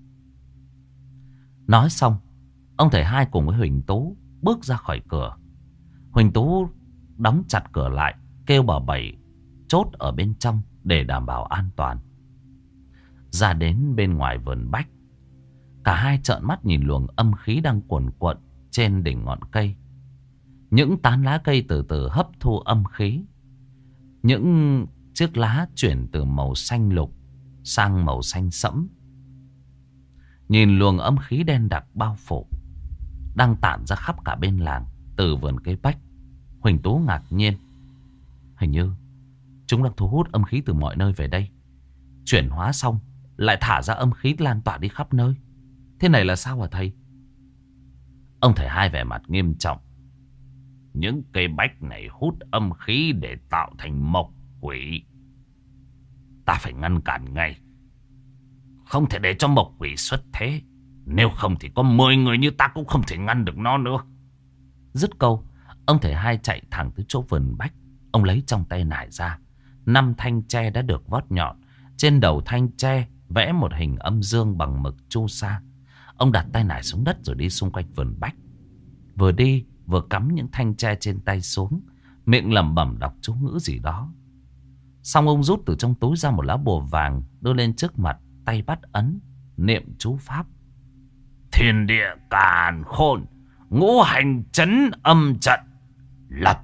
Speaker 1: Nói xong, ông thầy hai cùng với Huỳnh Tú bước ra khỏi cửa. Huỳnh Tú đóng chặt cửa lại, kêu bà Bảy chốt ở bên trong để đảm bảo an toàn. Ra đến bên ngoài vườn bách, cả hai trợn mắt nhìn luồng âm khí đang cuồn cuộn trên đỉnh ngọn cây. Những tán lá cây từ từ hấp thu âm khí. Những chiếc lá chuyển từ màu xanh lục sang màu xanh sẫm. Nhìn luồng âm khí đen đặc bao phủ đang tản ra khắp cả bên làng từ vườn cây bách, Huỳnh Tú ngạc nhiên. Hình như chúng đang thu hút âm khí từ mọi nơi về đây. Chuyển hóa xong lại thả ra âm khí lan tỏa đi khắp nơi. Thế này là sao hả thầy? Ông thầy hai vẻ mặt nghiêm trọng.
Speaker 2: Những cây bách này hút âm khí để tạo thành mộc quỷ. Ta phải ngăn cản ngay. Không thể để cho mộc quỷ xuất thế. Nếu không thì có mười người như ta cũng không thể ngăn được nó nữa.
Speaker 1: Dứt câu, ông thầy hai chạy thẳng tới chỗ vườn bách. Ông lấy trong tay nải ra năm thanh tre đã được vót nhọn. Trên đầu thanh tre vẽ một hình âm dương bằng mực chu sa. Ông đặt tay nải xuống đất rồi đi xung quanh vườn bách. Vừa đi vừa cắm những thanh tre trên tay xuống, miệng lẩm bẩm đọc chú ngữ gì đó. Xong ông rút từ trong túi ra một lá bùa vàng, đưa lên trước mặt, tay bắt ấn, niệm chú pháp.
Speaker 2: Thiên địa càn khôn, ngũ hành chấn âm trận, lập.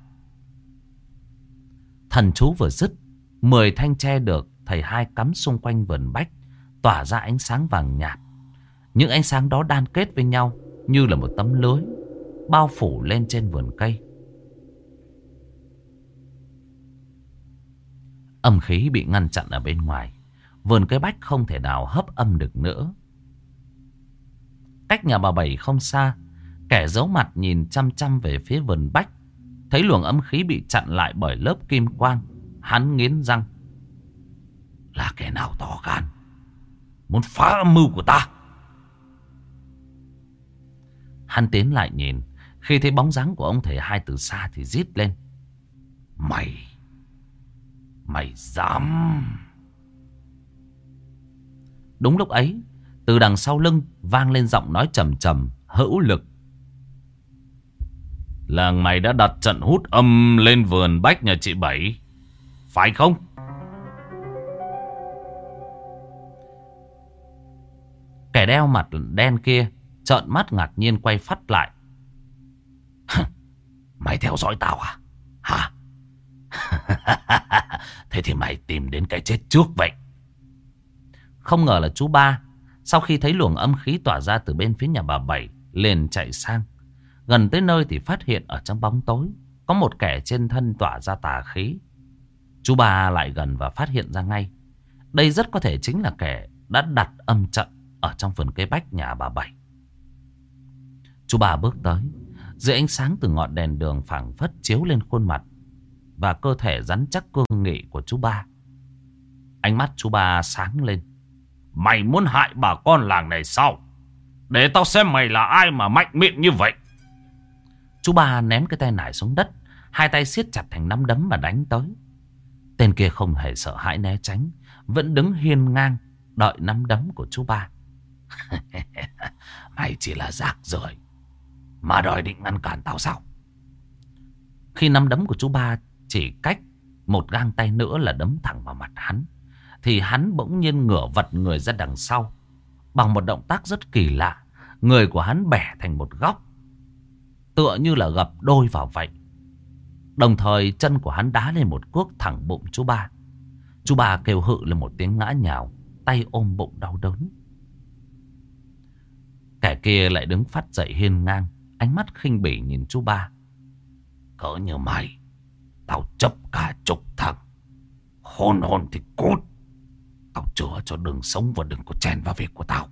Speaker 1: Thần chú vừa dứt, mười thanh tre được thầy hai cắm xung quanh vườn bách tỏa ra ánh sáng vàng nhạt. Những ánh sáng đó đan kết với nhau như là một tấm lưới bao phủ lên trên vườn cây. Âm khí bị ngăn chặn ở bên ngoài, vườn cây bách không thể nào hấp âm được nữa. Cách nhà bà Bảy không xa, kẻ giấu mặt nhìn chăm chăm về phía vườn bách, thấy luồng âm khí bị chặn lại bởi lớp kim quang. Hắn nghiến răng:
Speaker 2: Là kẻ nào to gan muốn phá âm mưu của ta?
Speaker 1: Hắn tiến lại nhìn, khi thấy bóng dáng của ông thầy hai từ xa thì rít lên:
Speaker 2: Mày Mày dám?
Speaker 1: Đúng lúc ấy, từ đằng sau lưng vang lên giọng nói trầm trầm hữu lực:
Speaker 2: Làng mày đã đặt trận hút âm lên vườn bách nhà chị Bảy, phải không?
Speaker 1: Kẻ đeo mặt đen kia trợn mắt ngạc nhiên quay phắt lại:
Speaker 2: Mày theo dõi tao à? Hả? Thế thì mày tìm đến cái chết trước vậy.
Speaker 1: Không ngờ là chú Ba, sau khi thấy luồng âm khí tỏa ra từ bên phía nhà bà Bảy, liền chạy sang. Gần tới nơi thì phát hiện ở trong bóng tối có một kẻ trên thân tỏa ra tà khí. Chú Ba lại gần và phát hiện ra ngay, đây rất có thể chính là kẻ đã đặt âm trận ở trong vườn cây bách nhà bà Bảy. Chú Ba bước tới, dưới ánh sáng từ ngọn đèn đường phảng phất chiếu lên khuôn mặt và cơ thể rắn chắc cương nghị của chú Ba. Ánh mắt chú Ba sáng lên.
Speaker 2: Mày muốn hại bà con làng này sao? Để tao xem mày là ai mà mạnh miệng như vậy.
Speaker 1: Chú Ba ném cái tay nải xuống đất, hai tay siết chặt thành nắm đấm mà đánh tới. Tên kia không hề sợ hãi né tránh, vẫn đứng hiên ngang đợi nắm đấm của chú Ba.
Speaker 2: Mày chỉ là rác rưởi mà đòi định ngăn cản tao sao?
Speaker 1: Khi nắm đấm của chú Ba chỉ cách một gang tay nữa là đấm thẳng vào mặt hắn, thì hắn bỗng nhiên ngửa vật người ra đằng sau. Bằng một động tác rất kỳ lạ, người của hắn bẻ thành một góc, tựa như là gập đôi vào vậy. Đồng thời chân của hắn đá lên một cước thẳng bụng chú Ba. Chú Ba kêu hự lên một tiếng ngã nhào, tay ôm bụng đau đớn. Kẻ kia lại đứng phát dậy hiên ngang, ánh mắt khinh bỉ nhìn chú Ba.
Speaker 2: Cỡ như mày, tao chấp cả chục thằng. Hôn hôn thì cút. Tao chữa cho đường sống và đừng có chen vào việc của tao.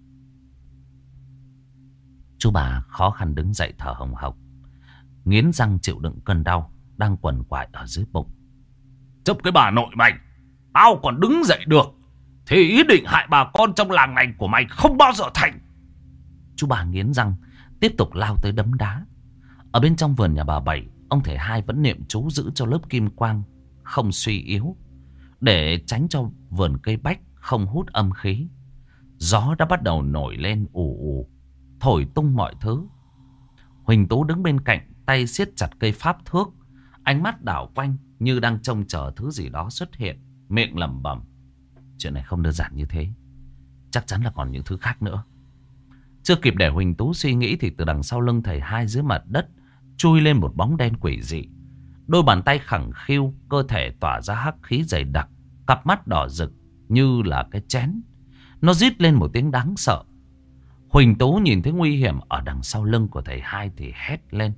Speaker 1: Chú Ba khó khăn đứng dậy thở hồng hộc, nghiến răng chịu đựng cơn đau đang quằn quại ở dưới bụng.
Speaker 2: Chấp cái bà nội mày, tao còn đứng dậy được thì ý định hại bà con trong làng này của mày không bao giờ thành.
Speaker 1: Chú Ba nghiến răng tiếp tục lao tới đấm đá. Ở bên trong vườn nhà bà Bảy, ông thầy hai vẫn niệm chú giữ cho lớp kim quang không suy yếu, để tránh cho vườn cây bách không hút âm khí. Gió đã bắt đầu nổi lên ù ù, thổi tung mọi thứ. Huỳnh Tú đứng bên cạnh, tay siết chặt cây pháp thước, ánh mắt đảo quanh như đang trông chờ thứ gì đó xuất hiện, miệng lẩm bẩm. Chuyện này không đơn giản như thế, chắc chắn là còn những thứ khác nữa. Chưa kịp để Huỳnh Tú suy nghĩ thì từ đằng sau lưng thầy hai dưới mặt đất chui lên một bóng đen quỷ dị. Đôi bàn tay khẳng khiu, cơ thể tỏa ra hắc khí dày đặc, cặp mắt đỏ rực như là cái chén. Nó rít lên một tiếng đáng sợ. Huỳnh Tú nhìn thấy nguy hiểm ở đằng sau lưng của thầy hai thì hét lên.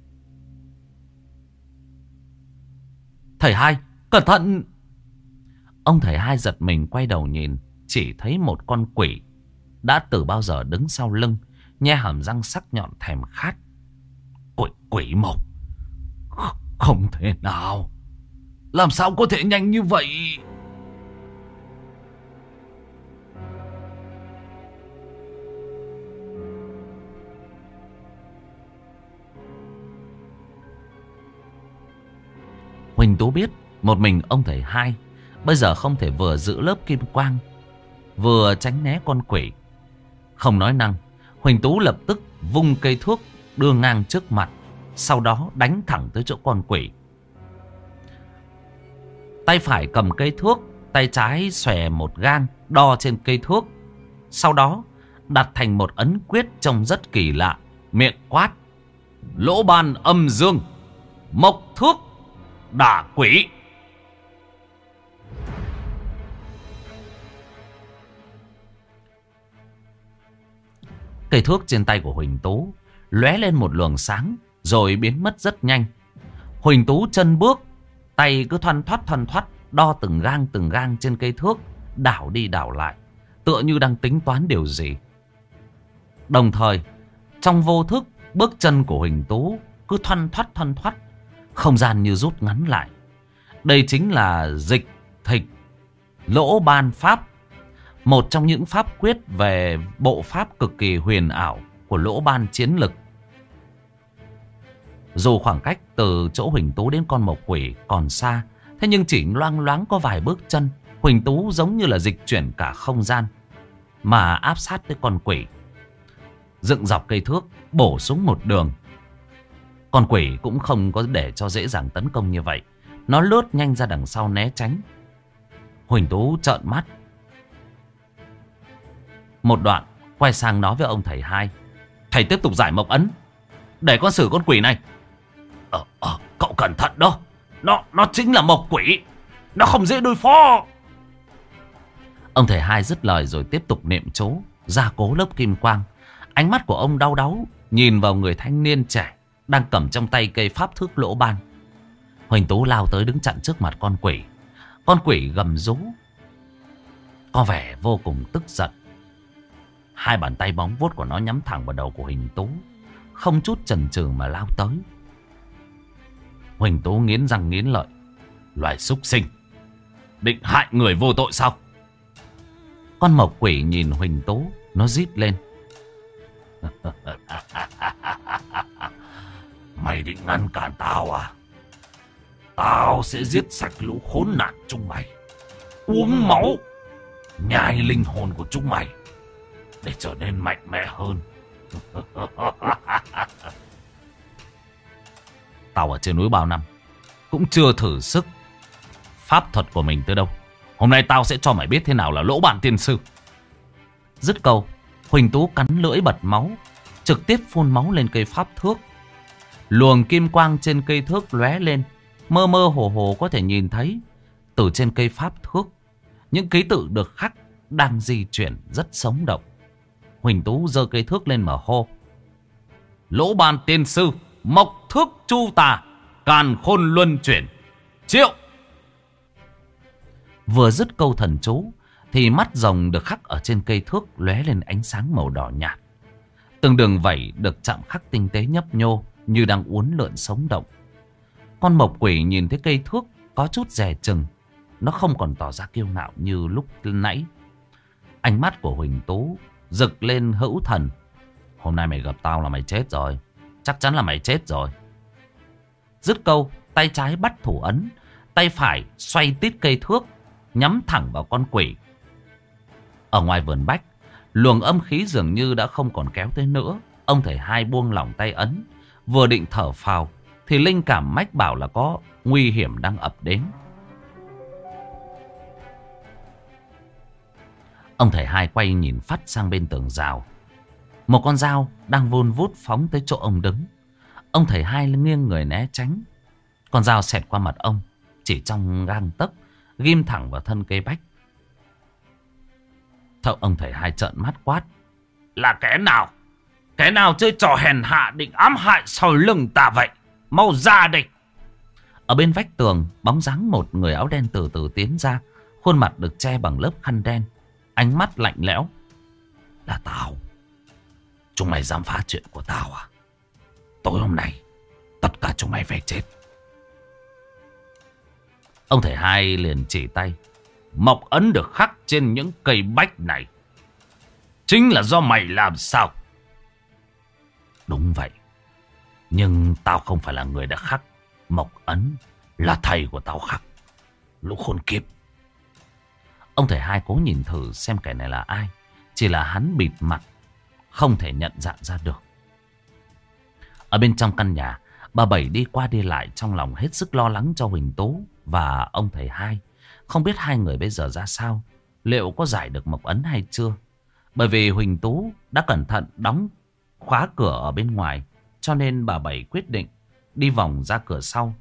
Speaker 1: Thầy hai, cẩn thận! Ông thầy hai giật mình quay đầu nhìn, chỉ thấy một con quỷ đã từ bao giờ đứng sau lưng, nhe hàm răng sắc nhọn thèm khát.
Speaker 2: Quỷ, quỷ mộc? Không thể nào! Làm sao có thể nhanh như vậy?
Speaker 1: Huỳnh Tú biết một mình ông thầy hai bây giờ không thể vừa giữ lớp kim quang, vừa tránh né con quỷ. Không nói năng, Huỳnh Tú lập tức vung cây thuốc đưa ngang trước mặt, sau đó đánh thẳng tới chỗ con quỷ. Tay phải cầm cây thuốc, tay trái xòe một gang đo trên cây thuốc, sau đó đặt thành một ấn quyết trông rất kỳ lạ, miệng quát: Lỗ ban âm dương, mộc thuốc đả quỷ. Cây thuốc trên tay của Huỳnh Tú lóe lên một luồng sáng rồi biến mất rất nhanh. Huỳnh Tú chân bước, tay cứ thoăn thoắt thoăn thoắt đo từng gang từng gang trên cây thuốc, đảo đi đảo lại, tựa như đang tính toán điều gì. Đồng thời, trong vô thức, bước chân của Huỳnh Tú cứ thoăn thoắt thoăn thoắt, không gian như rút ngắn lại. Đây chính là dịch thịch lỗ ban pháp, một trong những pháp quyết về bộ pháp cực kỳ huyền ảo của lỗ ban chiến lực. Dù khoảng cách từ chỗ Huỳnh Tú đến con mộc quỷ còn xa, thế nhưng chỉ loang loáng có vài bước chân, Huỳnh Tú giống như là dịch chuyển cả không gian mà áp sát tới con quỷ. Dựng dọc cây thước, bổ xuống một đường. Con quỷ cũng không có để cho dễ dàng tấn công như vậy, nó lướt nhanh ra đằng sau né tránh. Huỳnh Tú trợn mắt. Một đoạn quay sang nói với ông thầy hai: Thầy tiếp tục giải mộc ấn để con xử con quỷ này.
Speaker 2: Ờ, ờ, cậu cẩn thận đó. Nó, nó chính là mộc quỷ. Nó không dễ đối phó.
Speaker 1: Ông thầy hai dứt lời rồi tiếp tục niệm chú, gia cố lớp kim quang. Ánh mắt của ông đau đáu nhìn vào người thanh niên trẻ đang cầm trong tay cây pháp thước lỗ ban. Huỳnh Tú lao tới đứng chặn trước mặt con quỷ. Con quỷ gầm rú, có vẻ vô cùng tức giận. Hai bàn tay bóng vuốt của nó nhắm thẳng vào đầu của Huỳnh Tú, không chút chần chừ mà lao tới. Huỳnh Tú nghiến răng nghiến lợi. Loài súc sinh, định hại người vô tội sao? Con mộc quỷ nhìn Huỳnh Tú, nó rít lên.
Speaker 2: Mày định ngăn cản tao à? Tao sẽ giết sạch lũ khốn nạn chúng mày, uống máu, nhai linh hồn của chúng mày để trở nên mạnh mẽ hơn.
Speaker 1: Tao ở trên núi bao năm cũng chưa thử sức pháp thuật của mình tới đâu. Hôm nay tao sẽ cho mày biết thế nào là lỗ ban tiên sư. Dứt câu, Huỳnh Tú cắn lưỡi bật máu, trực tiếp phun máu lên cây pháp thước. Luồng kim quang trên cây thước lóe lên, mơ mơ hồ hồ có thể nhìn thấy từ trên cây pháp thước những ký tự được khắc đang di chuyển rất sống động. Huỳnh Tú giơ cây thước lên mà hô: Lỗ ban tiên sư, mộc thước chu tà, càn khôn luân chuyển, triệu. Vừa dứt câu thần chú thì mắt rồng được khắc ở trên cây thước lóe lên ánh sáng màu đỏ nhạt. Từng đường vảy được chạm khắc tinh tế nhấp nhô như đang uốn lượn sống động. Con mộc quỷ nhìn thấy cây thước có chút dè chừng, nó không còn tỏ ra kiêu ngạo như lúc nãy. Ánh mắt của Huỳnh Tú rực lên hữu thần. Hôm nay mày gặp tao là mày chết rồi, chắc chắn là mày chết rồi. Dứt câu, tay trái bắt thủ ấn, tay phải xoay tít cây thước, nhắm thẳng vào con quỷ. Ở ngoài vườn bách, luồng âm khí dường như đã không còn kéo tới nữa. Ông thầy hai buông lỏng tay ấn, vừa định thở phào thì linh cảm mách bảo là có nguy hiểm đang ập đến. Ông thầy hai quay nhìn phắt sang bên tường rào. Một con dao đang vun vút phóng tới chỗ ông đứng. Ông thầy hai nghiêng người né tránh. Con dao xẹt qua mặt ông, chỉ trong gang tấc, ghim thẳng vào thân cây bách. Thợ ông thầy hai trợn mắt quát:
Speaker 2: Là kẻ nào? Kẻ nào chơi trò hèn hạ định ám hại sau lưng ta vậy? Mau ra đây!
Speaker 1: Ở bên vách tường, bóng dáng một người áo đen từ từ tiến ra, khuôn mặt được che bằng lớp khăn đen, ánh mắt lạnh lẽo.
Speaker 2: Là tao. Chúng mày dám phá chuyện của tao à? Tối hôm nay tất cả chúng mày phải chết.
Speaker 1: Ông thầy hai liền chỉ tay:
Speaker 2: Mộc ấn được khắc trên những cây bách này chính là do mày làm sao?
Speaker 1: Đúng vậy, nhưng tao không phải là người đã khắc mộc ấn, là thầy của tao khắc.
Speaker 2: Lũ khốn kiếp!
Speaker 1: Ông thầy hai cố nhìn thử xem kẻ này là ai, chỉ là hắn bịt mặt, không thể nhận dạng ra được. Ở bên trong căn nhà, bà Bảy đi qua đi lại trong lòng hết sức lo lắng cho Huỳnh Tú và ông thầy hai. Không biết hai người bây giờ ra sao, liệu có giải được mộc ấn hay chưa. Bởi vì Huỳnh Tú đã cẩn thận đóng khóa cửa ở bên ngoài, cho nên bà Bảy quyết định đi vòng ra cửa sau.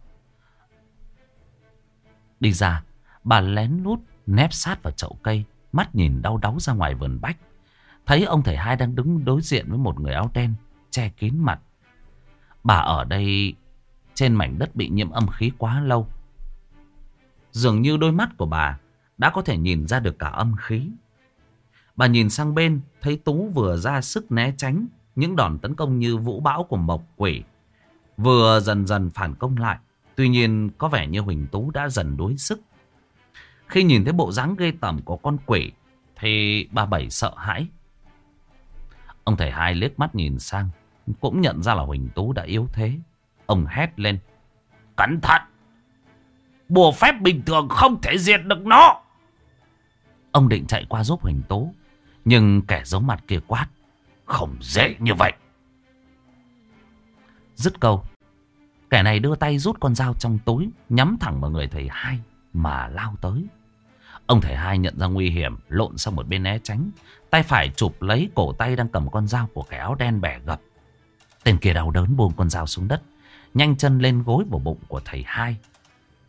Speaker 1: Đi ra, bà lén lút nép sát vào chậu cây, mắt nhìn đau đáu ra ngoài vườn bách. Thấy ông thầy hai đang đứng đối diện với một người áo đen che kín mặt. Bà ở đây trên mảnh đất bị nhiễm âm khí quá lâu, dường như đôi mắt của bà đã có thể nhìn ra được cả âm khí. Bà nhìn sang bên, thấy Tú vừa ra sức né tránh những đòn tấn công như vũ bão của mộc quỷ, vừa dần dần phản công lại. Tuy nhiên có vẻ như Huỳnh Tú đã dần đuối sức. Khi nhìn thấy bộ dáng ghê tởm của con quỷ thì bà Bảy sợ hãi. Ông thầy hai liếc mắt nhìn sang, cũng nhận ra là Huỳnh Tú đã yếu thế. Ông hét lên:
Speaker 2: Cẩn thận! Bùa phép bình thường không thể diệt được nó!
Speaker 1: Ông định chạy qua giúp Huỳnh Tú, nhưng kẻ giấu mặt kia quát:
Speaker 2: Không dễ như vậy!
Speaker 1: Dứt câu, kẻ này đưa tay rút con dao trong túi, nhắm thẳng vào người thầy hai mà lao tới. Ông thầy hai nhận ra nguy hiểm, lộn sang một bên né tránh, tay phải chụp lấy cổ tay đang cầm con dao của kẻ áo đen bẻ gập. Tên kia đau đớn buông con dao xuống đất, nhanh chân lên gối vào bụng của thầy hai.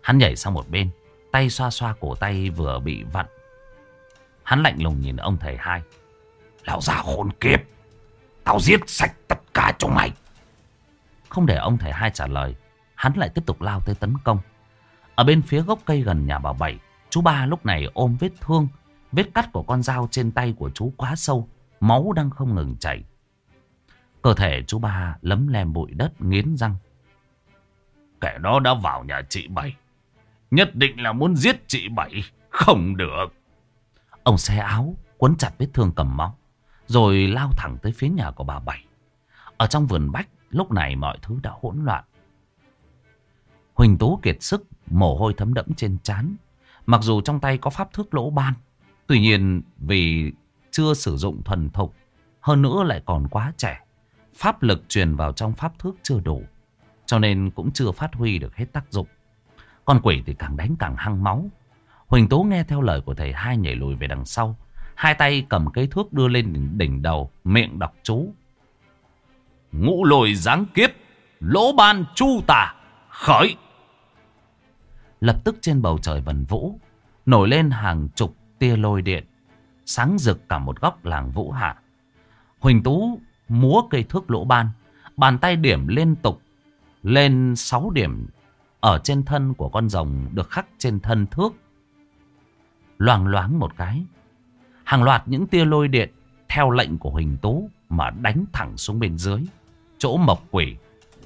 Speaker 1: Hắn nhảy sang một bên, tay xoa xoa cổ tay vừa bị vặn. Hắn lạnh lùng nhìn ông thầy hai.
Speaker 2: Lão già khốn kiếp, tao giết sạch tất cả chúng mày.
Speaker 1: Không để ông thầy hai trả lời, hắn lại tiếp tục lao tới tấn công. Ở bên phía gốc cây gần nhà bà Bảy, chú Ba lúc này ôm vết thương. Vết cắt của con dao trên tay của chú quá sâu, máu đang không ngừng chảy. Cơ thể chú Ba lấm lem bụi đất, nghiến răng.
Speaker 2: Kẻ đó đã vào nhà chị Bảy, nhất định là muốn giết chị Bảy. Không được.
Speaker 1: Ông xé áo, quấn chặt vết thương cầm máu, rồi lao thẳng tới phía nhà của bà Bảy. Ở trong vườn bách, lúc này mọi thứ đã hỗn loạn. Huỳnh Tú kiệt sức, mồ hôi thấm đẫm trên trán. Mặc dù trong tay có pháp thước lỗ ban, tuy nhiên vì chưa sử dụng thuần thục, hơn nữa lại còn quá trẻ, pháp lực truyền vào trong pháp thước chưa đủ, cho nên cũng chưa phát huy được hết tác dụng. Con quỷ thì càng đánh càng hăng máu. Huỳnh Tú nghe theo lời của thầy hai nhảy lùi về đằng sau, hai tay cầm cây thước đưa lên đỉnh đầu, miệng đọc chú.
Speaker 2: Ngũ lôi giáng kiếp, lỗ ban chu tà, khởi.
Speaker 1: Lập tức trên bầu trời vần vũ nổi lên hàng chục tia lôi điện, sáng rực cả một góc làng Vũ Hạ. Huỳnh Tú múa cây thước lỗ ban, bàn tay điểm liên tục lên sáu điểm ở trên thân của con rồng được khắc trên thân thước. Loàng loáng một cái, hàng loạt những tia lôi điện theo lệnh của Huỳnh Tú mà đánh thẳng xuống bên dưới chỗ mộc quỷ.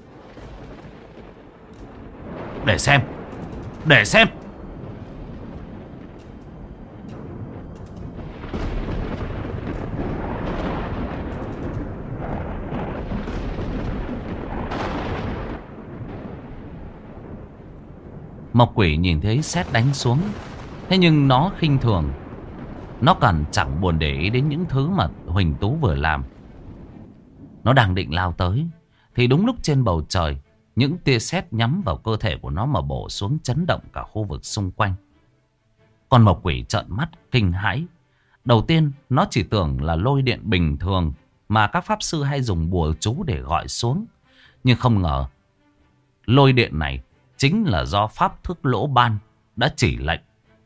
Speaker 2: Để xem, để xem.
Speaker 1: Mộc quỷ nhìn thấy sét đánh xuống, thế nhưng nó khinh thường. Nó còn chẳng buồn để ý đến những thứ mà Huỳnh Tú vừa làm. Nó đang định lao tới, thì đúng lúc trên bầu trời, những tia sét nhắm vào cơ thể của nó mà bổ xuống, chấn động cả khu vực xung quanh. Con mộc quỷ trợn mắt kinh hãi. Đầu tiên nó chỉ tưởng là lôi điện bình thường mà các pháp sư hay dùng bùa chú để gọi xuống. Nhưng không ngờ lôi điện này chính là do pháp thức lỗ ban đã chỉ lệnh.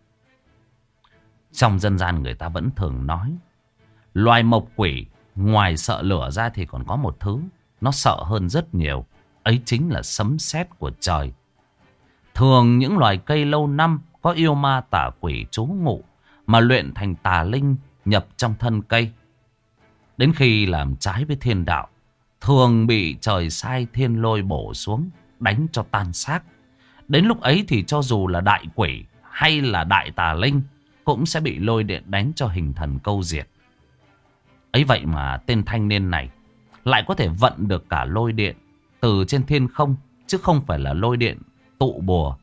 Speaker 1: Trong dân gian người ta vẫn thường nói, loài mộc quỷ ngoài sợ lửa ra thì còn có một thứ nó sợ hơn rất nhiều. Ấy chính là sấm sét của trời. Thường những loài cây lâu năm có yêu ma tà quỷ trú ngụ mà luyện thành tà linh nhập trong thân cây. Đến khi làm trái với thiên đạo, thường bị trời sai thiên lôi bổ xuống, đánh cho tan xác. Đến lúc ấy thì cho dù là đại quỷ hay là đại tà linh cũng sẽ bị lôi điện đánh cho hình thần câu diệt. Ấy vậy mà tên thanh niên này lại có thể vận được cả lôi điện từ trên thiên không, chứ không phải là lôi điện tụ bùa.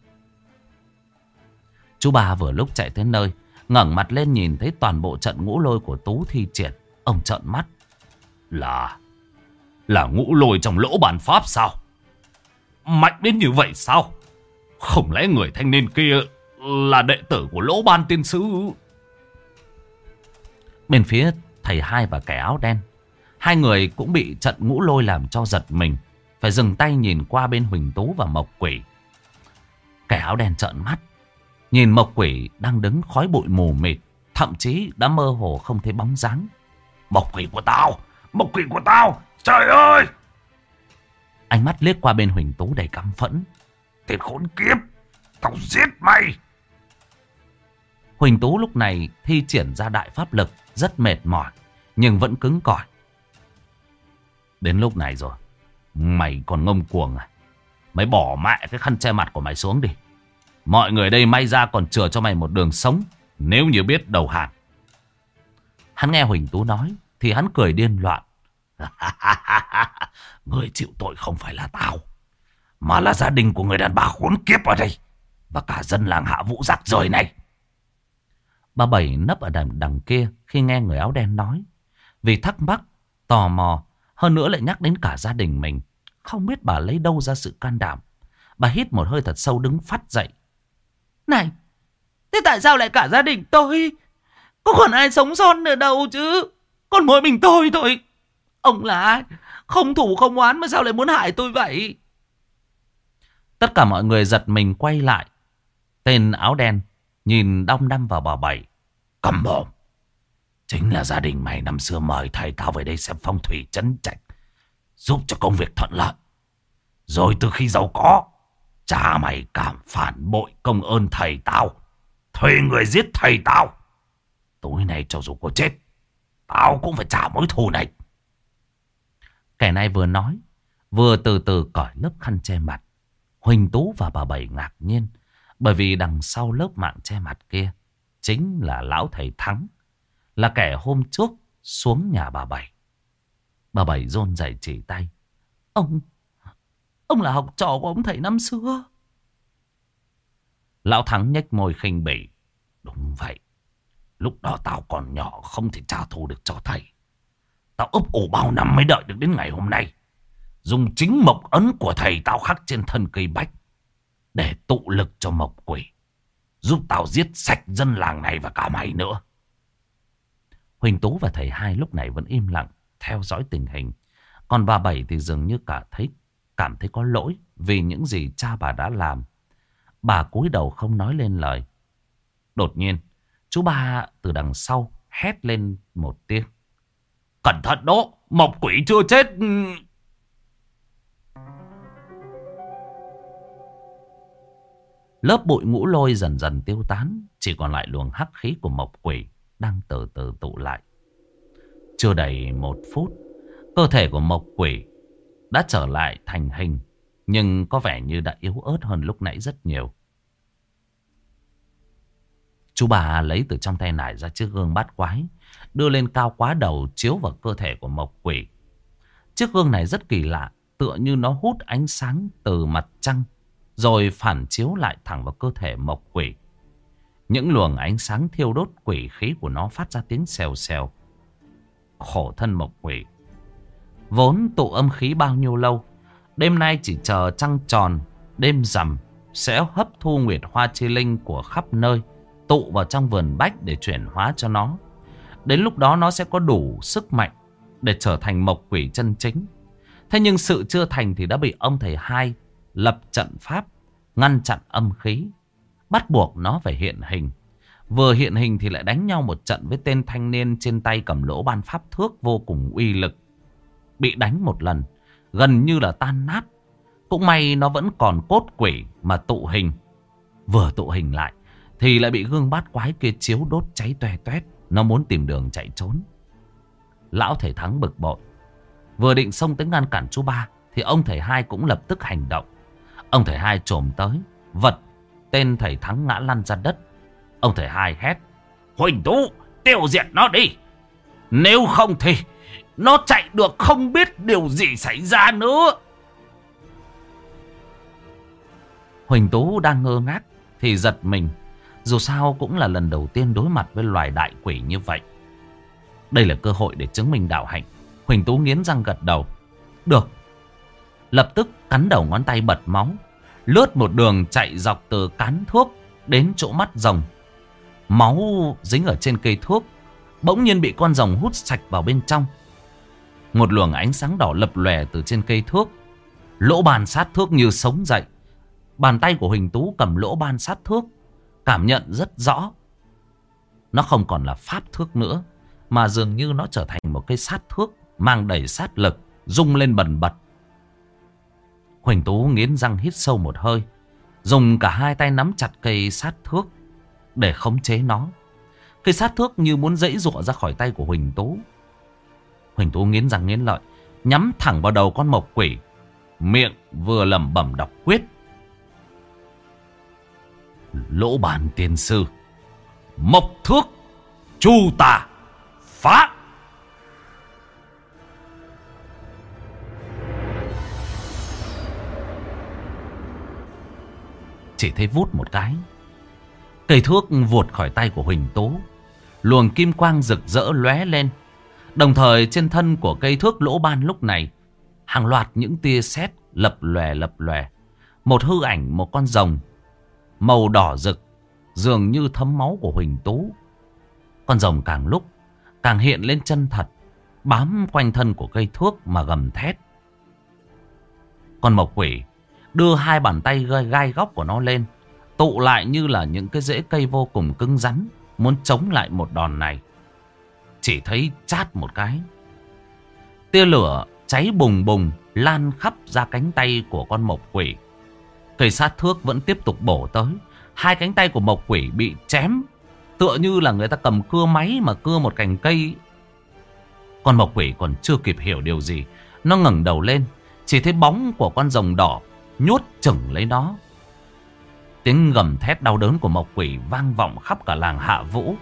Speaker 1: Chú Ba vừa lúc chạy tới nơi, ngẩng mặt lên nhìn thấy toàn bộ trận ngũ lôi của Tú thi triển. Ông trợn mắt.
Speaker 2: Là Là ngũ lôi trong lỗ bàn pháp sao? Mạnh đến như vậy sao? Không lẽ người thanh niên kia là đệ tử của lỗ ban tiên sư?
Speaker 1: Bên phía thầy hai và kẻ áo đen, hai người cũng bị trận ngũ lôi làm cho giật mình, phải dừng tay nhìn qua bên Huỳnh Tú và Mộc Quỷ. Kẻ áo đen trợn mắt nhìn Mộc Quỷ đang đứng khói bụi mù mịt, thậm chí đã mơ hồ không thấy bóng dáng.
Speaker 2: Mộc quỷ của tao, mộc quỷ của tao, trời ơi!
Speaker 1: Ánh mắt liếc qua bên Huỳnh Tú đầy căm phẫn.
Speaker 2: Tên khốn kiếp, tao giết mày!
Speaker 1: Huỳnh Tú lúc này thi triển ra đại pháp lực, rất mệt mỏi nhưng vẫn cứng cỏi. Đến lúc này rồi, mày còn ngông cuồng à? Mày bỏ mẹ cái khăn che mặt của mày xuống đi. Mọi người đây may ra còn chừa cho mày một đường sống, nếu như biết đầu hàng. Hắn nghe Huỳnh Tú nói thì hắn cười điên loạn.
Speaker 2: Người chịu tội không phải là tao, mà là gia đình của người đàn bà khốn kiếp ở đây, và cả dân làng Hạ Vũ rác rời này.
Speaker 1: Bà Bảy nấp ở đằng, đằng kia khi nghe người áo đen nói, vì thắc mắc, tò mò, hơn nữa lại nhắc đến cả gia đình mình. Không biết bà lấy đâu ra sự can đảm. Bà hít một hơi thật sâu đứng phát dậy. Này, thế tại sao lại cả gia đình tôi? Có còn ai sống sót nữa đâu chứ? Còn mỗi mình tôi thôi. Ông là ai? Không thủ không oán mà sao lại muốn hại tôi vậy? Tất cả mọi người giật mình quay lại. Tên áo đen nhìn đăm đăm vào bà Bảy.
Speaker 2: Cầm mồm. Chính là gia đình mày năm xưa mời thầy tao về đây xem phong thủy trấn trạch, giúp cho công việc thuận lợi. Rồi từ khi giàu có, cha mày cảm phản bội công ơn thầy tao, thuê người giết thầy tao. Tối nay cho dù có chết, tao cũng phải trả mối thù này.
Speaker 1: Kẻ này vừa nói, vừa từ từ cởi lớp khăn che mặt. Huỳnh Tú và bà Bảy ngạc nhiên, bởi vì đằng sau lớp mạng che mặt kia chính là lão thầy Thắng, là kẻ hôm trước xuống nhà bà Bảy. Bà Bảy run rẩy chỉ tay. Ông, ông là học trò của ông thầy năm xưa.
Speaker 2: Lão Thắng nhếch môi khinh bỉ. Đúng vậy. Lúc đó tao còn nhỏ, không thể trả thù được cho thầy. Tao ấp ủ bao năm mới đợi được đến ngày hôm nay. Dùng chính mộc ấn của thầy tao khắc trên thân cây bách để tụ lực cho mộc quỷ, giúp tao giết sạch dân làng này và cả mày nữa.
Speaker 1: Huỳnh Tú và thầy hai lúc này vẫn im lặng theo dõi tình hình. Còn bà Bảy thì dường như cả thấy cảm thấy có lỗi vì những gì cha bà đã làm. Bà cúi đầu không nói lên lời. Đột nhiên, chú ba từ đằng sau hét lên một tiếng.
Speaker 2: Cẩn thận đó, mộc quỷ chưa chết.
Speaker 1: Lớp bụi ngũ lôi dần dần tiêu tán, chỉ còn lại luồng hắc khí của mộc quỷ đang từ từ tụ lại. Chưa đầy một phút, cơ thể của mộc quỷ đã trở lại thành hình, nhưng có vẻ như đã yếu ớt hơn lúc nãy rất nhiều. Chú bà lấy từ trong tay nải ra chiếc gương bát quái, đưa lên cao quá đầu chiếu vào cơ thể của mộc quỷ. Chiếc gương này rất kỳ lạ, tựa như nó hút ánh sáng từ mặt trăng, rồi phản chiếu lại thẳng vào cơ thể mộc quỷ. Những luồng ánh sáng thiêu đốt quỷ khí của nó phát ra tiếng xèo xèo. Khổ thân mộc quỷ, vốn tụ âm khí bao nhiêu lâu, đêm nay chỉ chờ trăng tròn, đêm rằm sẽ hấp thu nguyệt hoa chi linh của khắp nơi, tụ vào trong vườn bách để chuyển hóa cho nó. Đến lúc đó nó sẽ có đủ sức mạnh để trở thành mộc quỷ chân chính. Thế nhưng sự chưa thành thì đã bị ông thầy hai lập trận pháp ngăn chặn âm khí, bắt buộc nó phải hiện hình. Vừa hiện hình thì lại đánh nhau một trận với tên thanh niên trên tay cầm lỗ ban pháp thước vô cùng uy lực. Bị đánh một lần, gần như là tan nát. Cũng may nó vẫn còn cốt quỷ mà tụ hình. Vừa tụ hình lại thì lại bị gương bát quái kia chiếu đốt cháy toe toét. Nó muốn tìm đường chạy trốn. Lão thầy Thắng bực bội, vừa định xông tới ngăn cản chú ba thì ông thầy hai cũng lập tức hành động. Ông thầy hai chồm tới, vật tên thầy Thắng ngã lăn ra đất. Ông thầy hai hét:
Speaker 2: Huỳnh Tú, tiêu diệt nó đi. Nếu không thì nó chạy được không biết điều gì xảy ra nữa.
Speaker 1: Huỳnh Tú đang ngơ ngác thì giật mình. Dù sao cũng là lần đầu tiên đối mặt với loài đại quỷ như vậy. Đây là cơ hội để chứng minh đạo hạnh. Huỳnh Tú nghiến răng gật đầu. Được. Lập tức cắn đầu ngón tay bật máu, lướt một đường chạy dọc từ cán thuốc đến chỗ mắt rồng. Máu dính ở trên cây thuốc, bỗng nhiên bị con rồng hút sạch vào bên trong. Một luồng ánh sáng đỏ lập lòe từ trên cây thuốc. Lỗ ban sát thước như sống dậy. Bàn tay của Huỳnh Tú cầm lỗ ban sát thước, cảm nhận rất rõ. Nó không còn là pháp thước nữa, mà dường như nó trở thành một cây sát thước mang đầy sát lực, rung lên bần bật. Huỳnh Tú nghiến răng hít sâu một hơi, dùng cả hai tay nắm chặt cây sát thước để khống chế nó. Cây sát thước như muốn giãy giụa ra khỏi tay của Huỳnh Tú. Huỳnh Tú nghiến răng nghiến lợi, nhắm thẳng vào đầu con mộc quỷ, miệng vừa lẩm bẩm đọc quyết.
Speaker 2: Lỗ bàn tiên sư, mộc thước, chu tà, phá.
Speaker 1: Chỉ thấy vút một cái, cây thước vụt khỏi tay của Huỳnh Tú. Luồng kim quang rực rỡ lóe lên. Đồng thời trên thân của cây thước lỗ ban lúc này, hàng loạt những tia sét lập lòe lập lòe. Một hư ảnh, một con rồng màu đỏ rực, dường như thấm máu của Huỳnh Tú. Con rồng càng lúc càng hiện lên chân thật, bám quanh thân của cây thuốc mà gầm thét. Con mộc quỷ đưa hai bàn tay gai, gai góc của nó lên, tụ lại như là những cái rễ cây vô cùng cứng rắn, muốn chống lại một đòn này. Chỉ thấy chát một cái, tia lửa cháy bùng bùng lan khắp ra cánh tay của con mộc quỷ. Cây sát thước vẫn tiếp tục bổ tới. Hai cánh tay của mộc quỷ bị chém tựa như là người ta cầm cưa máy mà cưa một cành cây. Con mộc quỷ còn chưa kịp hiểu điều gì, nó ngẩng đầu lên, chỉ thấy bóng của con rồng đỏ nhốt chừng lấy nó. Tiếng gầm thét đau đớn của mộc quỷ vang vọng khắp cả làng Hạ Vũ.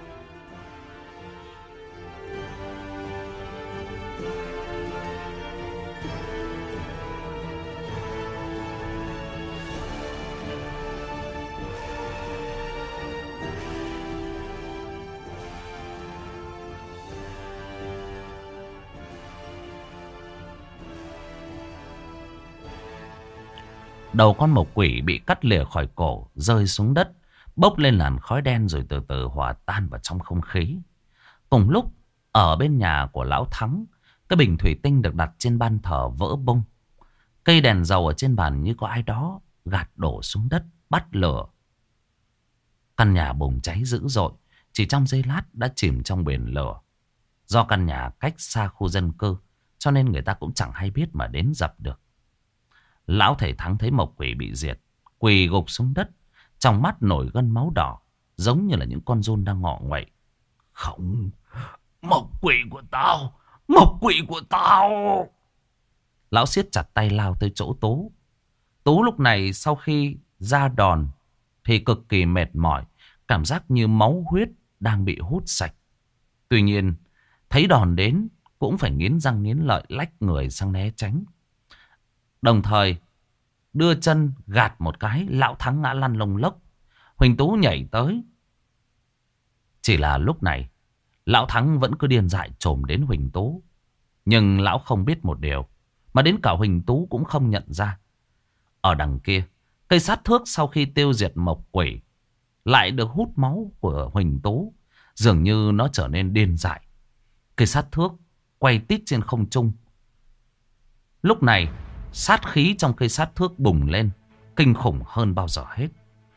Speaker 1: Đầu con mộc quỷ bị cắt lìa khỏi cổ, rơi xuống đất, bốc lên làn khói đen rồi từ từ hòa tan vào trong không khí. Cùng lúc, ở bên nhà của Lão Thắng, cái bình thủy tinh được đặt trên ban thờ vỡ bung. Cây đèn dầu ở trên bàn như có ai đó gạt đổ xuống đất, bắt lửa. Căn nhà bùng cháy dữ dội, chỉ trong giây lát đã chìm trong biển lửa. Do căn nhà cách xa khu dân cư, cho nên người ta cũng chẳng hay biết mà đến dập được. Lão thầy Thắng thấy mộc quỷ bị diệt, quỳ gục xuống đất, trong mắt nổi gân máu đỏ, giống như là những con giun đang ngọ nguậy. Không, mộc quỷ của tao, mộc quỷ của tao. Lão siết chặt tay lao tới chỗ Tú. Tú lúc này sau khi ra đòn thì cực kỳ mệt mỏi, cảm giác như máu huyết đang bị hút sạch. Tuy nhiên, thấy đòn đến cũng phải nghiến răng nghiến lợi lách người sang né tránh. Đồng thời đưa chân gạt một cái, Lão Thắng ngã lăn lông lốc. Huỳnh Tú nhảy tới. Chỉ là lúc này Lão Thắng vẫn cứ điên dại chồm đến Huỳnh Tú. Nhưng lão không biết một điều mà đến cả Huỳnh Tú cũng không nhận ra. Ở đằng kia, cây sát thước sau khi tiêu diệt mộc quỷ lại được hút máu của Huỳnh Tú. Dường như nó trở nên điên dại. Cây sát thước quay tít trên không trung. Lúc này sát khí trong cây sát thước bùng lên, kinh khủng hơn bao giờ hết.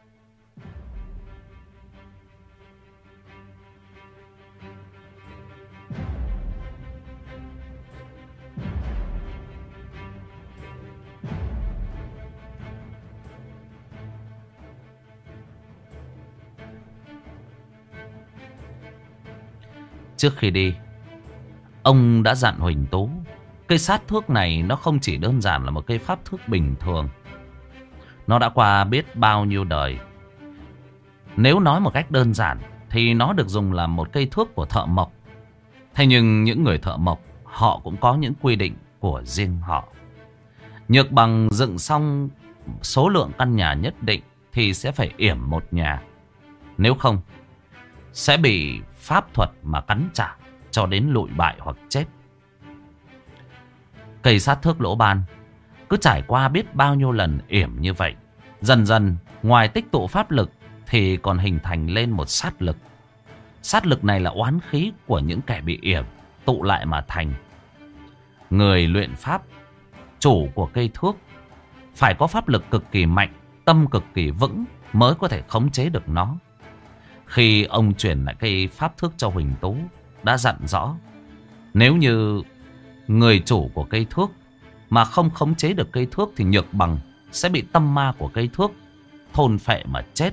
Speaker 1: Trước khi đi, ông đã dặn Huỳnh Tú, cây sát thước này nó không chỉ đơn giản là một cây pháp thước bình thường. Nó đã qua biết bao nhiêu đời. Nếu nói một cách đơn giản thì nó được dùng làm một cây thước của thợ mộc. Thế nhưng những người thợ mộc, họ cũng có những quy định của riêng họ. Nhược bằng dựng xong số lượng căn nhà nhất định thì sẽ phải yểm một nhà. Nếu không, sẽ bị pháp thuật mà cắn trả cho đến lụi bại hoặc chết. Cây sát thước Lỗ Ban cứ trải qua biết bao nhiêu lần yểm như vậy, dần dần ngoài tích tụ pháp lực thì còn hình thành lên một sát lực. Sát lực này là oán khí của những kẻ bị yểm tụ lại mà thành. Người luyện pháp, chủ của cây thước, phải có pháp lực cực kỳ mạnh, tâm cực kỳ vững mới có thể khống chế được nó. Khi ông chuyển lại cây pháp thước cho Huỳnh Tú, đã dặn rõ, nếu như người chủ của cây thước mà không khống chế được cây thước thì Nhược Bằng sẽ bị tâm ma của cây thước thôn phệ mà chết.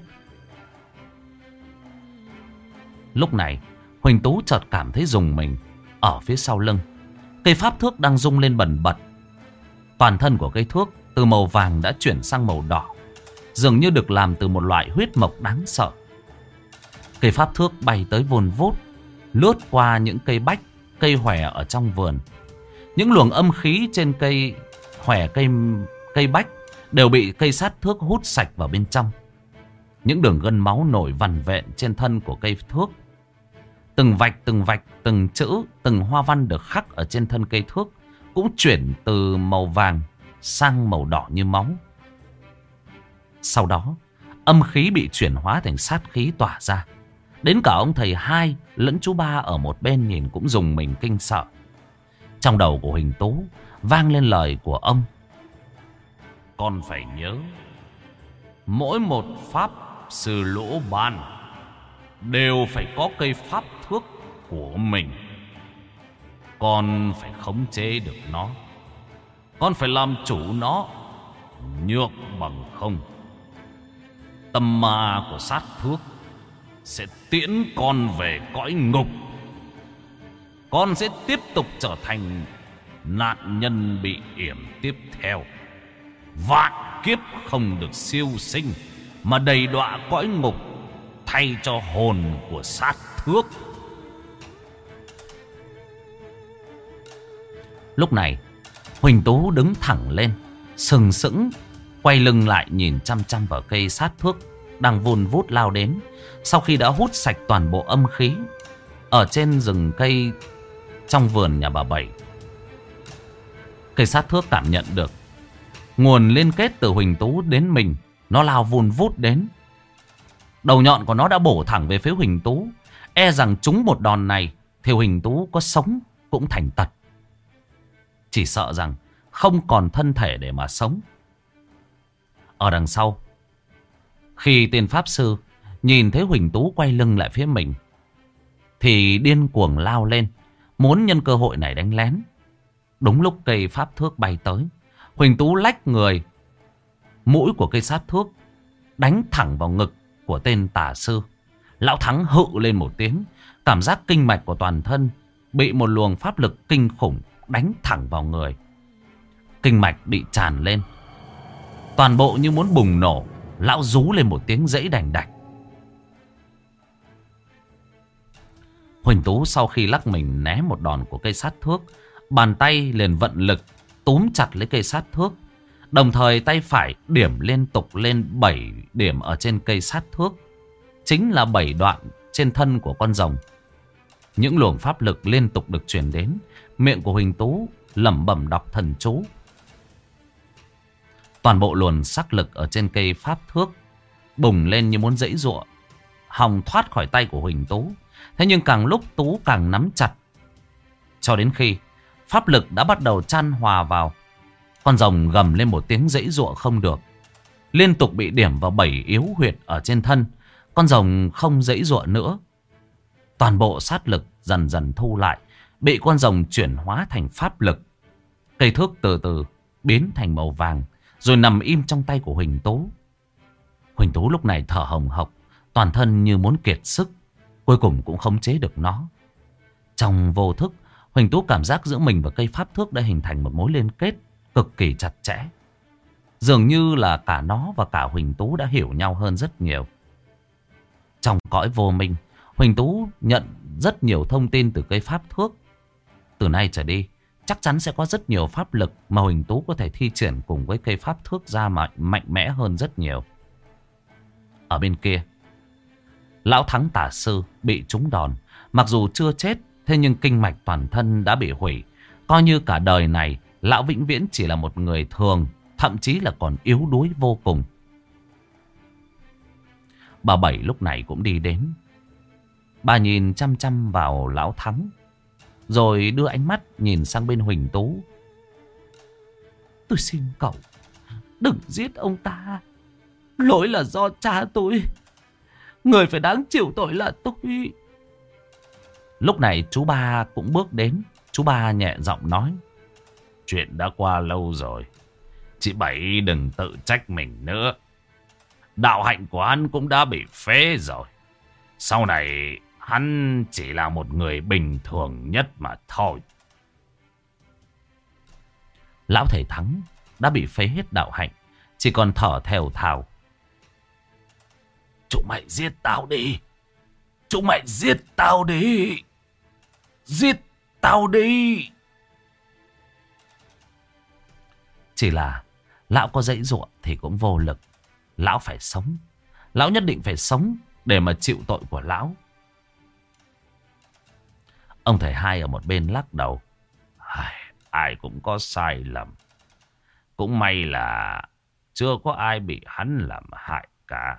Speaker 1: Lúc này Huỳnh Tú chợt cảm thấy rùng mình. Ở phía sau lưng, cây pháp thước đang rung lên bần bật. Toàn thân của cây thước từ màu vàng đã chuyển sang màu đỏ, dường như được làm từ một loại huyết mộc đáng sợ. Cây pháp thước bay tới vun vút, lướt qua những cây bách, cây hòe ở trong vườn. Những luồng âm khí trên cây hòe, cây cây bách đều bị cây sát thước hút sạch vào bên trong. Những đường gân máu nổi vằn vện trên thân của cây thước. Từng vạch, từng vạch, từng chữ, từng hoa văn được khắc ở trên thân cây thước cũng chuyển từ màu vàng sang màu đỏ như máu. Sau đó, âm khí bị chuyển hóa thành sát khí tỏa ra. Đến cả ông thầy hai lẫn chú ba ở một bên nhìn cũng rùng mình kinh sợ. Trong đầu của Huỳnh Tú vang lên lời của ông: con phải nhớ, mỗi một pháp sư lỗ ban đều phải có cây pháp thước của mình. Con phải khống chế được nó. Con phải làm chủ nó. Nhược bằng không, tâm ma của sát thước sẽ tiễn con về cõi ngục. Con sẽ tiếp tục trở thành nạn nhân bị yểm tiếp theo. Vạn kiếp không được siêu sinh, mà đầy đọa cõi ngục thay cho hồn của sát thước. Lúc này Huỳnh Tú đứng thẳng lên, sừng sững, quay lưng lại nhìn chăm chăm vào cây sát thước đang vun vút lao đến. Sau khi đã hút sạch toàn bộ âm khí ở trên rừng cây trong vườn nhà bà Bảy, cây sát thước cảm nhận được nguồn liên kết từ Huỳnh Tú đến mình. Nó lao vun vút đến. Đầu nhọn của nó đã bổ thẳng về phía Huỳnh Tú. E rằng trúng một đòn này thì Huỳnh Tú có sống cũng thành tật. Chỉ sợ rằng không còn thân thể để mà sống. Ở đằng sau, khi tên pháp sư nhìn thấy Huỳnh Tú quay lưng lại phía mình thì điên cuồng lao lên, muốn nhân cơ hội này đánh lén. Đúng lúc cây pháp thước bay tới, Huỳnh Tú lách người, mũi của cây sát thước đánh thẳng vào ngực của tên tà sư. Lão Thắng hự lên một tiếng, cảm giác kinh mạch của toàn thân bị một luồng pháp lực kinh khủng đánh thẳng vào người. Kinh mạch bị tràn lên, toàn bộ như muốn bùng nổ. Lão rú lên một tiếng dãy đành đạch. Huỳnh Tú sau khi lắc mình né một đòn của cây sát thước, bàn tay liền vận lực túm chặt lấy cây sát thước. Đồng thời tay phải điểm liên tục lên bảy điểm ở trên cây sát thước, chính là bảy đoạn trên thân của con rồng. Những luồng pháp lực liên tục được truyền đến. Miệng của Huỳnh Tú lẩm bẩm đọc thần chú. Toàn bộ luồng sắc lực ở trên cây pháp thước bùng lên như muốn giãy giụa, hòng thoát khỏi tay của Huỳnh Tú. Thế nhưng càng lúc Tú càng nắm chặt, cho đến khi pháp lực đã bắt đầu chan hòa vào. Con rồng gầm lên một tiếng giãy giụa không được, liên tục bị điểm vào bảy yếu huyệt ở trên thân. Con rồng không giãy giụa nữa. Toàn bộ sát lực dần dần thu lại, bị con rồng chuyển hóa thành pháp lực. Cây thước từ từ biến thành màu vàng, rồi nằm im trong tay của Huỳnh Tú. Huỳnh Tú lúc này thở hồng hộc, toàn thân như muốn kiệt sức, cuối cùng cũng khống chế được nó. Trong vô thức, Huỳnh Tú cảm giác giữa mình và cây pháp thước đã hình thành một mối liên kết cực kỳ chặt chẽ. Dường như là cả nó và cả Huỳnh Tú đã hiểu nhau hơn rất nhiều. Trong cõi vô minh, Huỳnh Tú nhận rất nhiều thông tin từ cây pháp thước. Từ nay trở đi, chắc chắn sẽ có rất nhiều pháp lực mà Huỳnh Tú có thể thi triển cùng với cây pháp thước ra mạnh, mạnh mẽ hơn rất nhiều. Ở bên kia, Lão Thắng tà sư bị trúng đòn. Mặc dù chưa chết, thế nhưng kinh mạch toàn thân đã bị hủy. Coi như cả đời này, lão vĩnh viễn chỉ là một người thường, thậm chí là còn yếu đuối vô cùng. Bà Bảy lúc này cũng đi đến. Bà nhìn chăm chăm vào Lão Thắng, rồi đưa ánh mắt nhìn sang bên Huỳnh Tú. Tôi xin cậu, đừng giết ông ta. Lỗi là do cha tôi. Người phải đáng chịu tội là tôi. Lúc này chú ba cũng bước đến. Chú ba nhẹ giọng nói: chuyện đã qua lâu rồi, chị Bảy đừng tự trách mình nữa. Đạo hạnh của hắn cũng đã bị phế rồi. Sau này hắn chỉ là một người bình thường nhất mà thôi. Lão thầy Thắng đã bị phế hết đạo hạnh, chỉ còn thở thều thào: chúng mày giết tao đi. Chúng mày giết tao đi. Giết tao đi. Chỉ là lão có giãy giụa thì cũng vô lực. Lão phải sống. Lão nhất định phải sống để mà chịu tội của lão. Ông thầy hai ở một bên lắc đầu: ai, ai cũng có sai lầm. Cũng may là chưa có ai bị hắn làm hại cả.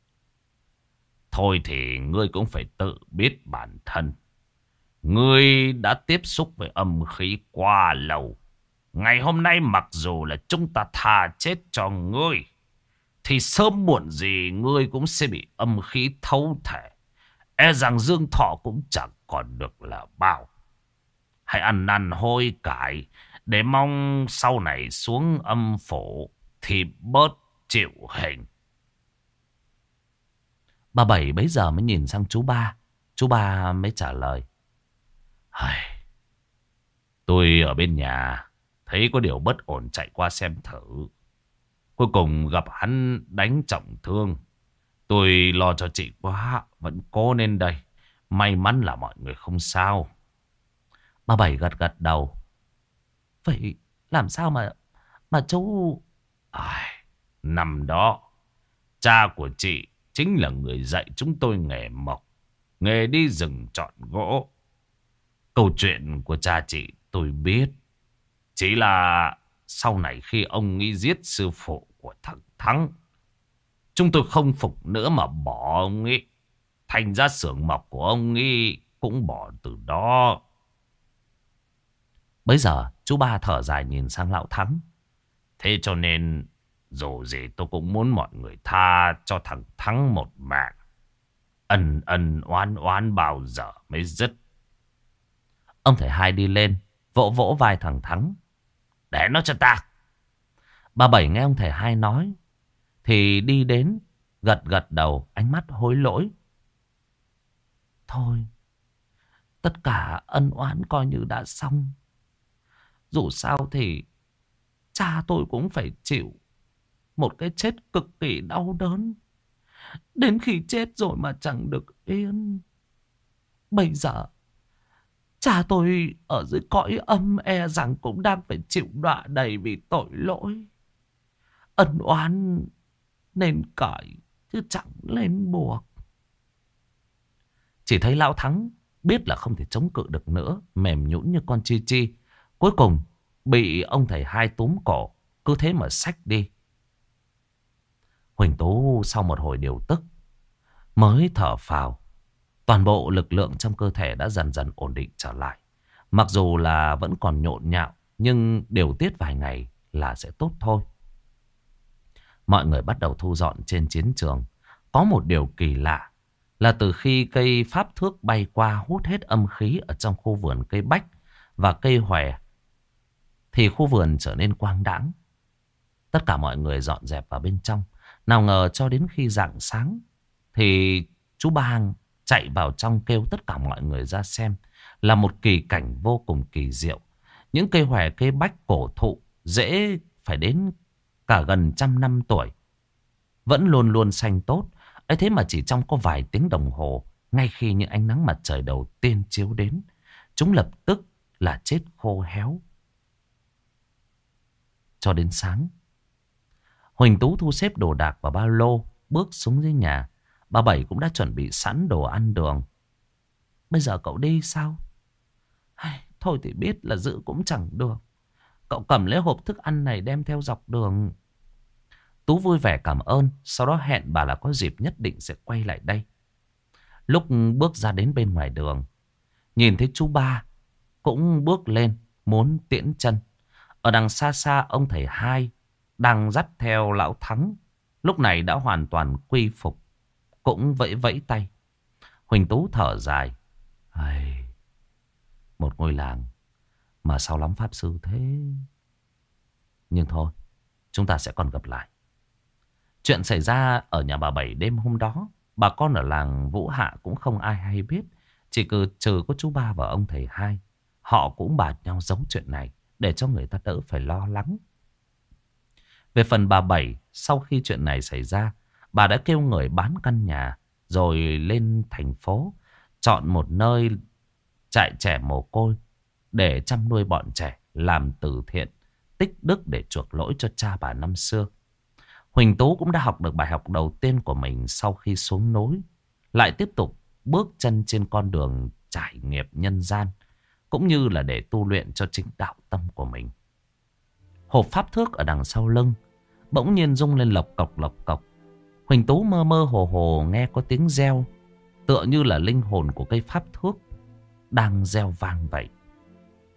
Speaker 1: Thôi thì ngươi cũng phải tự biết bản thân. Ngươi đã tiếp xúc với âm khí quá lâu. Ngày hôm nay mặc dù là chúng ta tha chết cho ngươi,
Speaker 2: thì sớm muộn gì ngươi cũng sẽ bị âm khí thấu thể. E rằng dương thọ cũng chẳng còn được là bao. Hãy ăn năn hối cải để mong sau này xuống âm phủ thì bớt chịu hình.
Speaker 1: Bà Bảy bấy giờ mới nhìn sang chú ba. Chú ba mới trả lời.
Speaker 2: Tôi ở bên nhà thấy có điều bất ổn chạy qua xem thử. Cuối cùng gặp hắn đánh trọng thương. Tôi lo cho chị quá, vẫn cố nên đây. May mắn là mọi người không sao.
Speaker 1: Bà Bảy gật gật đầu. Vậy làm sao mà mà chú...
Speaker 2: À, năm đó, cha của chị chính là người dạy chúng tôi nghề mộc, nghề đi rừng chọn gỗ. Câu chuyện của cha chị tôi biết. Chỉ là sau này khi ông ấy giết sư phụ của thằng Thắng, chúng tôi không phục nữa mà bỏ ông ấy. Thành ra xưởng mộc của ông ấy cũng bỏ từ đó.
Speaker 1: Bấy giờ chú ba thở dài nhìn sang lão Thắng.
Speaker 2: Thế cho nên dù gì tôi cũng muốn mọi người tha cho thằng Thắng một mạng. Ân ân oán oán bao giờ mới dứt.
Speaker 1: Ông thầy hai đi lên, vỗ vỗ vai thằng Thắng.
Speaker 2: Để nó cho ta.
Speaker 1: Bà Bảy nghe ông thầy hai nói thì đi đến, gật gật đầu, ánh mắt hối lỗi. Thôi, tất cả ân oán coi như đã xong. Dù sao thì cha tôi cũng phải chịu một cái chết cực kỳ đau đớn. Đến khi chết rồi mà chẳng được yên. Bây giờ cha tôi ở dưới cõi âm e rằng cũng đang phải chịu đọa đầy vì tội lỗi. Ân oán nên cởi chứ chẳng lên buộc. Chỉ thấy lão Thắng biết là không thể chống cự được nữa, mềm nhũn như con chi chi. Cuối cùng bị ông thầy hai túm cổ, cứ thế mà xách đi. Huỳnh Tú sau một hồi điều tức mới thở phào. Toàn bộ lực lượng trong cơ thể đã dần dần ổn định trở lại. Mặc dù là vẫn còn nhộn nhạo, nhưng điều tiết vài ngày là sẽ tốt thôi. Mọi người bắt đầu thu dọn trên chiến trường. Có một điều kỳ lạ là từ khi cây pháp thước bay qua hút hết âm khí ở trong khu vườn cây bách và cây hòe, thì khu vườn trở nên quang đãng. Tất cả mọi người dọn dẹp vào bên trong. Nào ngờ cho đến khi rạng sáng thì chú Ba Hằng chạy vào trong kêu tất cả mọi người ra xem. Là một kỳ cảnh vô cùng kỳ diệu. Những cây hòe cây bách cổ thụ dễ phải đến cả gần trăm năm tuổi vẫn luôn luôn xanh tốt. Ấy thế mà chỉ trong có vài tiếng đồng hồ, ngay khi những ánh nắng mặt trời đầu tiên chiếu đến, chúng lập tức là chết khô héo. Cho đến sáng, Huỳnh Tú thu xếp đồ đạc vào ba lô, bước xuống dưới nhà. Bà Bảy cũng đã chuẩn bị sẵn đồ ăn đường. Bây giờ cậu đi sao? Thôi thì biết là giữ cũng chẳng được. Cậu cầm lấy hộp thức ăn này đem theo dọc đường. Tú vui vẻ cảm ơn, sau đó hẹn bà là có dịp nhất định sẽ quay lại đây. Lúc bước ra đến bên ngoài đường, nhìn thấy chú Ba cũng bước lên muốn tiễn chân. Ở đằng xa xa ông thầy hai đang dắt theo lão Thắng, lúc này đã hoàn toàn quy phục, cũng vẫy vẫy tay. Huỳnh Tú thở dài. Ai... Một ngôi làng mà sao lắm pháp sư thế. Nhưng thôi, chúng ta sẽ còn gặp lại. Chuyện xảy ra ở nhà bà Bảy đêm hôm đó, bà con ở làng Vũ Hạ cũng không ai hay biết. Chỉ cứ trừ có chú Ba và ông thầy hai. Họ cũng bàn nhau giấu chuyện này để cho người ta đỡ phải lo lắng. Về phần bà Bảy, sau khi chuyện này xảy ra, bà đã kêu người bán căn nhà rồi lên thành phố, chọn một nơi trại trẻ mồ côi để chăm nuôi bọn trẻ, làm từ thiện, tích đức để chuộc lỗi cho cha bà năm xưa. Huỳnh Tú cũng đã học được bài học đầu tiên của mình sau khi xuống núi, lại tiếp tục bước chân trên con đường trải nghiệp nhân gian, cũng như là để tu luyện cho chính đạo tâm của mình. Hộp pháp thước ở đằng sau lưng bỗng nhiên rung lên lộc cộc lộc cộc. Huỳnh Tú mơ mơ hồ hồ nghe có tiếng reo, tựa như là linh hồn của cây pháp thước đang reo vang vậy.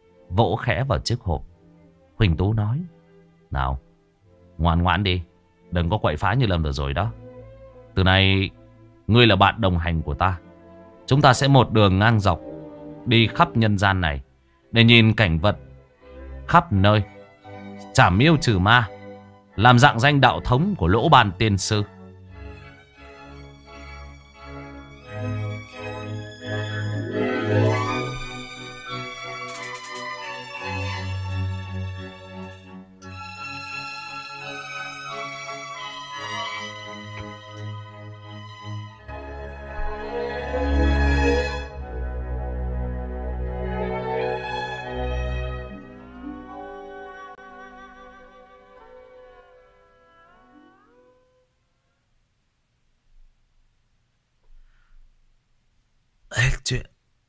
Speaker 1: Vỗ khẽ vào chiếc hộp, Huỳnh Tú nói: Nào, ngoan ngoãn đi, Đừng có quậy phá như lần vừa rồi đó. Từ nay ngươi là bạn đồng hành của ta. Chúng ta sẽ một đường ngang dọc đi khắp nhân gian này để nhìn cảnh vật khắp nơi, trảm yêu trừ ma, làm dạng danh đạo thống của Lỗ Ban tiên sư. Hết chuyện.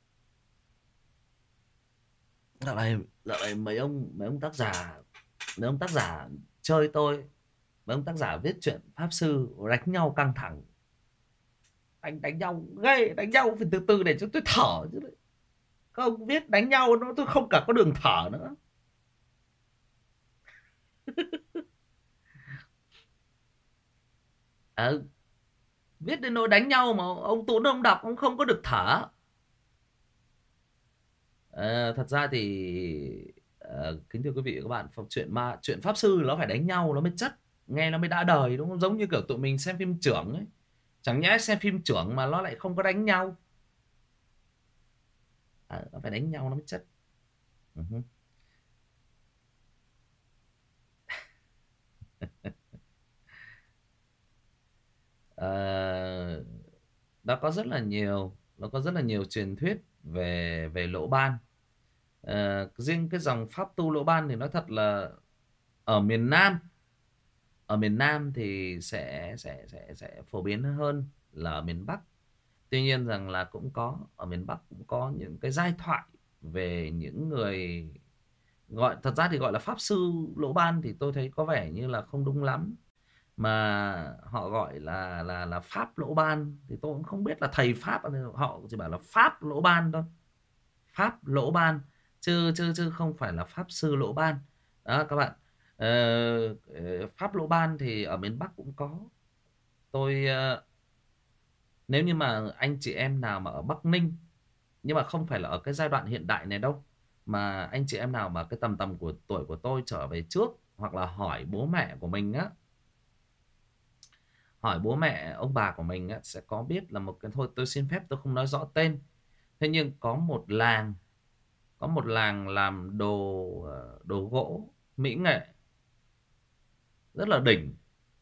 Speaker 1: Dạo này, dạo này mấy ông mấy ông tác giả, mấy ông tác giả chơi tôi, mấy ông tác giả viết chuyện pháp sư đánh nhau căng thẳng, đánh đánh nhau ghê, đánh nhau phải từ từ để cho tôi thở chứ đấy. Các ông viết đánh nhau nó tôi không cả có đường thở nữa. À, viết đến nỗi đánh nhau mà ông Tuấn ông đọc ông không có được thở. À, thật ra thì à, kính thưa quý vị và các bạn, chuyện ma chuyện pháp sư nó phải đánh nhau nó mới chất, nghe nó mới đã đời, đúng không? Giống như kiểu tụi mình xem phim chưởng ấy, chẳng nhẽ xem phim chưởng mà nó lại không có đánh nhau. À, nó phải đánh nhau nó mới chất. Uh-huh. À, nó có rất là nhiều nó có rất là nhiều truyền thuyết về về Lỗ Ban. À, riêng cái dòng pháp tu Lỗ Ban thì nói thật là ở miền Nam ở miền Nam thì sẽ sẽ sẽ sẽ phổ biến hơn là ở miền Bắc. Tuy nhiên rằng là cũng có ở miền Bắc cũng có những cái giai thoại về những người gọi, thật ra thì gọi là pháp sư Lỗ Ban thì tôi thấy có vẻ như là không đúng lắm, mà họ gọi là là là pháp Lỗ Ban thì tôi cũng không biết là thầy pháp, họ chỉ bảo là pháp Lỗ Ban thôi, pháp Lỗ Ban, chứ chứ chứ không phải là pháp sư Lỗ Ban đó các bạn. Ờ, ờ, pháp Lỗ Ban thì ở miền Bắc cũng có. Tôi ờ, nếu như mà anh chị em nào mà ở Bắc Ninh, nhưng mà không phải là ở cái giai đoạn hiện đại này đâu, mà anh chị em nào mà cái tầm tầm của tuổi của tôi trở về trước, hoặc là hỏi bố mẹ của mình á, hỏi bố mẹ ông bà của mình á, sẽ có biết là một cái, thôi tôi xin phép tôi không nói rõ tên, thế nhưng có một làng có một làng làm đồ ờ, đồ gỗ mỹ nghệ rất là đỉnh,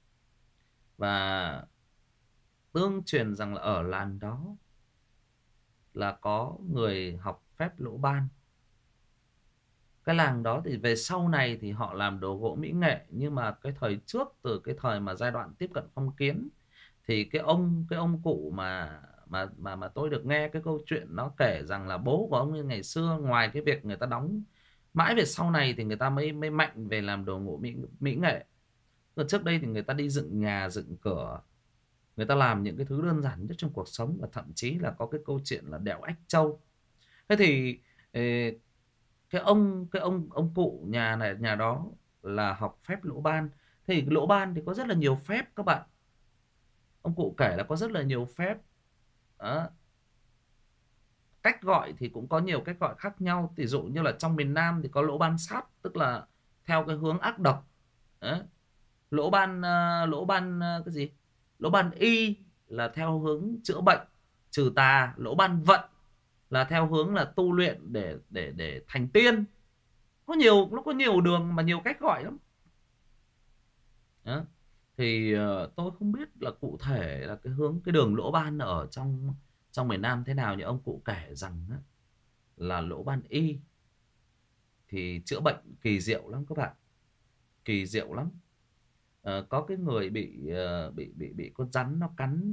Speaker 1: và tương truyền rằng là ở làng đó là có người học phép Lỗ Ban. Cái làng đó thì về sau này thì họ làm đồ gỗ mỹ nghệ, nhưng mà cái thời trước, từ cái thời mà giai đoạn tiếp cận phong kiến, thì cái ông cái ông cụ mà mà mà mà tôi được nghe cái câu chuyện nó kể rằng là bố của ông như ngày xưa, ngoài cái việc người ta đóng, mãi về sau này thì người ta mới mới mạnh về làm đồ gỗ mỹ mỹ nghệ. Còn trước đây thì người ta đi dựng nhà dựng cửa, người ta làm những cái thứ đơn giản nhất trong cuộc sống, và thậm chí là có cái câu chuyện là đẽo ách trâu. Thế thì ê, cái ông cái ông ông cụ nhà này nhà đó là học phép Lỗ Ban. Thế thì cái Lỗ Ban thì có rất là nhiều phép các bạn. Ông cụ kể là có rất là nhiều phép đó. Cách gọi thì cũng có nhiều cách gọi khác nhau. Ví dụ như là trong miền Nam thì có Lỗ Ban sát, tức là theo cái hướng ác độc đó. Lỗ Ban ờ, Lỗ Ban ờ, cái gì Lỗ Ban y là theo hướng chữa bệnh trừ tà. Lỗ Ban vận là theo hướng là tu luyện để để để thành tiên. Có nhiều, nó có nhiều đường mà nhiều cách gọi lắm đó. Thì ờ, tôi không biết là cụ thể là cái hướng cái đường Lỗ Ban ở trong trong miền Nam thế nào, nhưng ông cụ kể rằng á, là Lỗ Ban y thì chữa bệnh kỳ diệu lắm các bạn, kỳ diệu lắm. Ờ, có cái người bị ờ, bị bị bị con rắn nó cắn.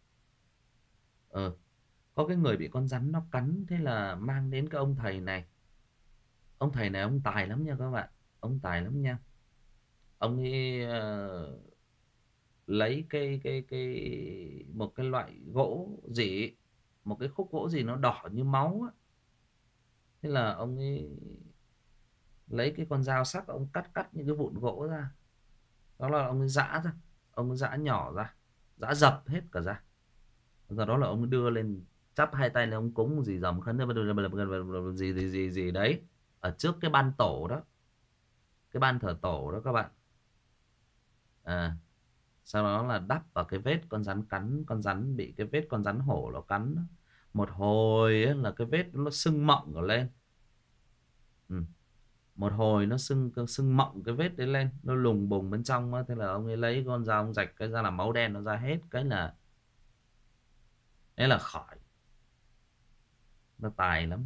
Speaker 1: Ờ, có cái người bị con rắn nó cắn, thế là mang đến cái ông thầy này. Ông thầy này ông tài lắm nha các bạn, ông tài lắm nha. Ông ấy ờ, lấy cái cái cái một cái loại gỗ gì, một cái khúc gỗ gì nó đỏ như máu á. Thế là ông ấy lấy cái con dao sắc, ông cắt cắt những cái vụn gỗ ra, đó là ông ấy giã ra. Ông giã nhỏ ra, giã dập hết cả ra. Sau đó là ông đưa lên, chắp hai tay lên ông cúng gì dầm khấn gì gì gì gì đấy ở trước cái ban tổ đó, cái ban thờ tổ đó các bạn. À, sau đó là đắp vào cái vết con rắn cắn, con rắn bị cái vết con rắn hổ nó cắn đó. Một hồi ấy, là cái vết nó sưng mọng ở lên. Ừ. Một hồi nó sưng sưng mọng cái vết đấy lên, nó lùng bùng bên trong á. Thế là ông ấy lấy con dao ông rạch cái ra là máu đen nó ra hết, cái là đấy là khỏi. Nó tài lắm.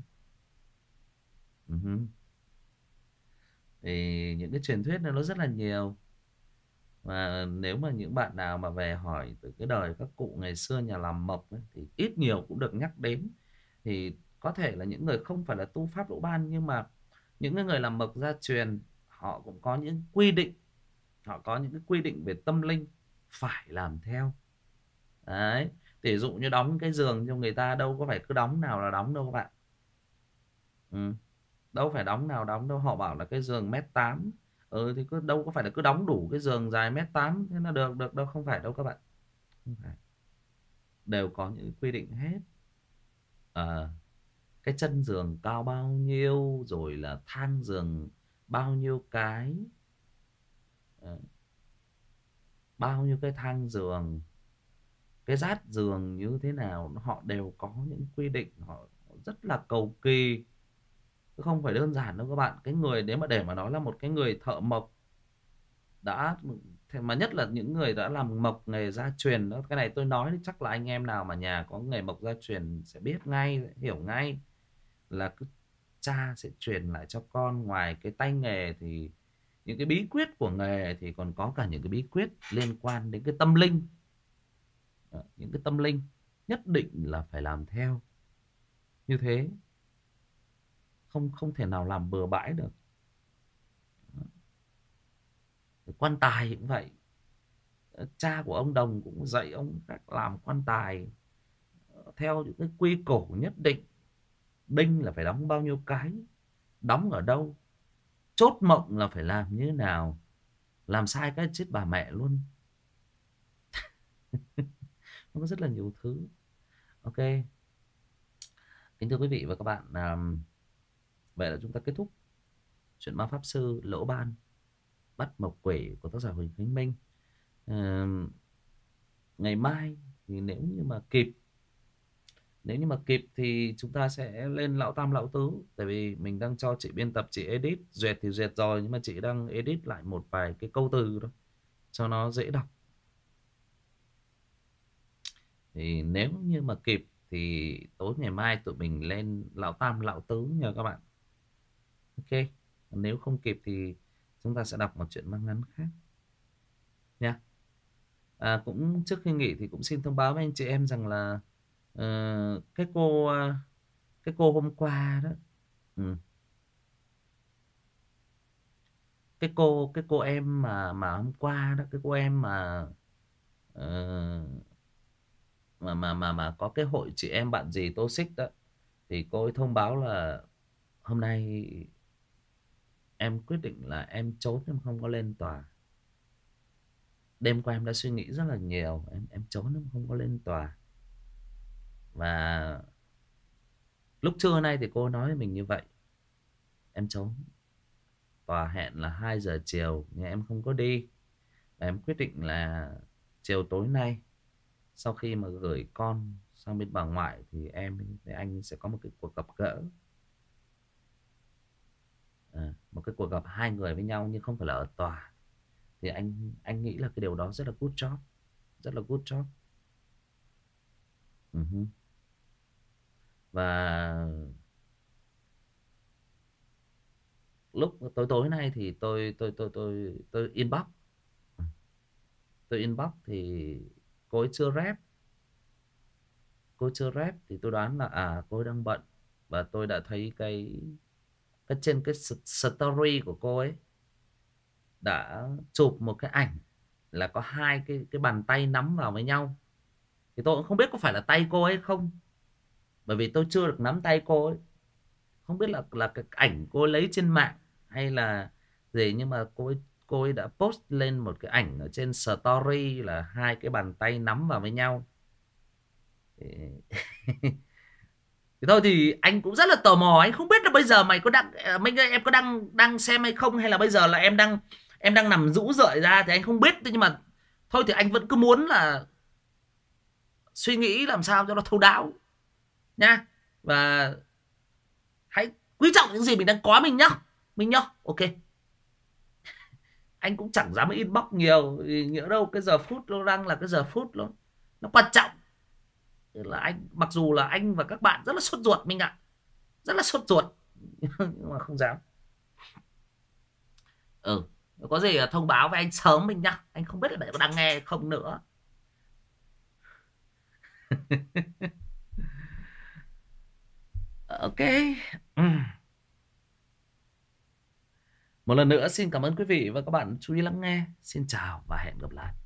Speaker 1: Ừ. Thì những cái truyền thuyết này nó rất là nhiều. Và nếu mà những bạn nào mà về hỏi từ cái đời các cụ ngày xưa nhà làm mộc ấy, thì ít nhiều cũng được nhắc đến. Thì có thể là những người không phải là tu pháp lỗ ban, nhưng mà những cái người làm mộc gia truyền họ cũng có những quy định, họ có những cái quy định về tâm linh phải làm theo. Đấy, tỷ dụ như đóng cái giường cho người ta đâu có phải cứ đóng nào là đóng đâu các bạn. Ừ. Đâu phải đóng nào đóng đâu, họ bảo là cái giường mét tám. Ừ thì cứ đâu có phải là cứ đóng đủ cái giường dài mét tám thế là được được đâu, không phải đâu các bạn. Không phải. Đều có những quy định hết. Ờ, cái chân giường cao bao nhiêu, rồi là thang giường bao nhiêu cái. Ờ, bao nhiêu cái thang giường, cái rát giường như thế nào, họ đều có những quy định, họ rất là cầu kỳ. Không phải đơn giản đâu các bạn. Cái người nếu mà để mà nói là một cái người thợ mộc đã, thế mà nhất là những người đã làm mộc nghề gia truyền đó, cái này tôi nói thì chắc là anh em nào mà nhà có nghề mộc gia truyền sẽ biết ngay, hiểu ngay, là cứ cha sẽ truyền lại cho con. Ngoài cái tay nghề thì những cái bí quyết của nghề thì còn có cả những cái bí quyết liên quan đến cái tâm linh. Ờ, những cái tâm linh nhất định là phải làm theo như thế, không không thể nào làm bừa bãi được. Quan tài cũng vậy. Ờ, cha của ông Đồng cũng dạy ông cách làm quan tài theo những cái quy củ nhất định. Đinh là phải đóng bao nhiêu cái, đóng ở đâu, chốt mộng là phải làm như thế nào, làm sai cái chết bà mẹ luôn. Nó có rất là nhiều thứ. Ok, kính thưa quý vị và các bạn, à, vậy là chúng ta kết thúc chuyện ma pháp sư Lỗ Ban bắt mộc quỷ của tác giả Huỳnh Khánh Minh. à, Ngày mai thì nếu như mà kịp, nếu như mà kịp thì chúng ta sẽ lên Lão Tam Lão Tứ. Tại vì mình đang cho chị biên tập, chị edit, duyệt thì duyệt rồi, nhưng mà chị đang edit lại một vài cái câu từ đó cho nó dễ đọc. Thì nếu như mà kịp thì tối ngày mai tụi mình lên Lão Tam Lão Tứ nha các bạn. Ok, nếu không kịp thì chúng ta sẽ đọc một chuyện mang ngắn khác nha. À, cũng trước khi nghỉ thì cũng xin thông báo với anh chị em rằng là ờ, cái cô ờ, cái cô hôm qua đó, ừ, cái cô cái cô em mà mà hôm qua đó, cái cô em mà ờ, mà mà mà mà có cái hội chị em bạn gì tô xích đó, thì cô ấy thông báo là hôm nay em quyết định là em trốn, em không có lên tòa. Đêm qua em đã suy nghĩ rất là nhiều, em em trốn, em không có lên tòa. Và lúc trưa nay thì cô nói với mình như vậy, em trốn, tòa hẹn là hai giờ chiều nhưng em không có đi. Và em quyết định là chiều tối nay, sau khi mà gửi con sang bên bà ngoại, thì em với anh sẽ có một cái cuộc gặp gỡ. À, một cái cuộc gặp hai người với nhau nhưng không phải là ở tòa. Thì anh anh nghĩ là cái điều đó rất là good job, rất là good job. Ừ hứ. Và lúc tối tối nay thì tôi tôi tôi tôi tôi inbox, tôi inbox thì cô ấy chưa rep, cô ấy chưa rep thì tôi đoán là à cô ấy đang bận. Và tôi đã thấy cái cái trên cái s- story của cô ấy đã chụp một cái ảnh là có hai cái cái bàn tay nắm vào với nhau. Thì tôi cũng không biết có phải là tay cô ấy không, bởi vì tôi chưa được nắm tay cô ấy. Không biết là là cái ảnh cô ấy lấy trên mạng hay là gì, nhưng mà cô ấy cô ấy đã post lên một cái ảnh ở trên story là hai cái bàn tay nắm vào với nhau. Thì thôi thì anh cũng rất là tò mò, anh không biết là bây giờ mày có đang mấy em có đang đang xem hay không, hay là bây giờ là em đang em đang nằm rũ rượi ra thì anh không biết, nhưng mà thôi thì anh vẫn cứ muốn là suy nghĩ làm sao cho nó thấu đáo nha, và hãy quý trọng những gì mình đang có mình nhá, mình nhá, ok. Anh cũng chẳng dám inbox nhiều, nhỡ đâu cái giờ phút nó đang là cái giờ phút nó nó quan trọng. Là anh mặc dù là anh và các bạn rất là sốt ruột mình ạ, rất là sốt ruột nhưng mà không dám. Ừ, có gì là thông báo với anh sớm mình nhá, anh không biết là bạn có đang nghe không nữa. Ok. Ừ. Một lần nữa xin cảm ơn quý vị và các bạn chú ý lắng nghe. Xin chào và hẹn gặp lại.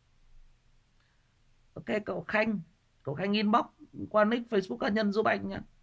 Speaker 1: Ok cậu Khanh, cậu Khanh inbox qua nick Facebook cá nhân giúp anh nhé.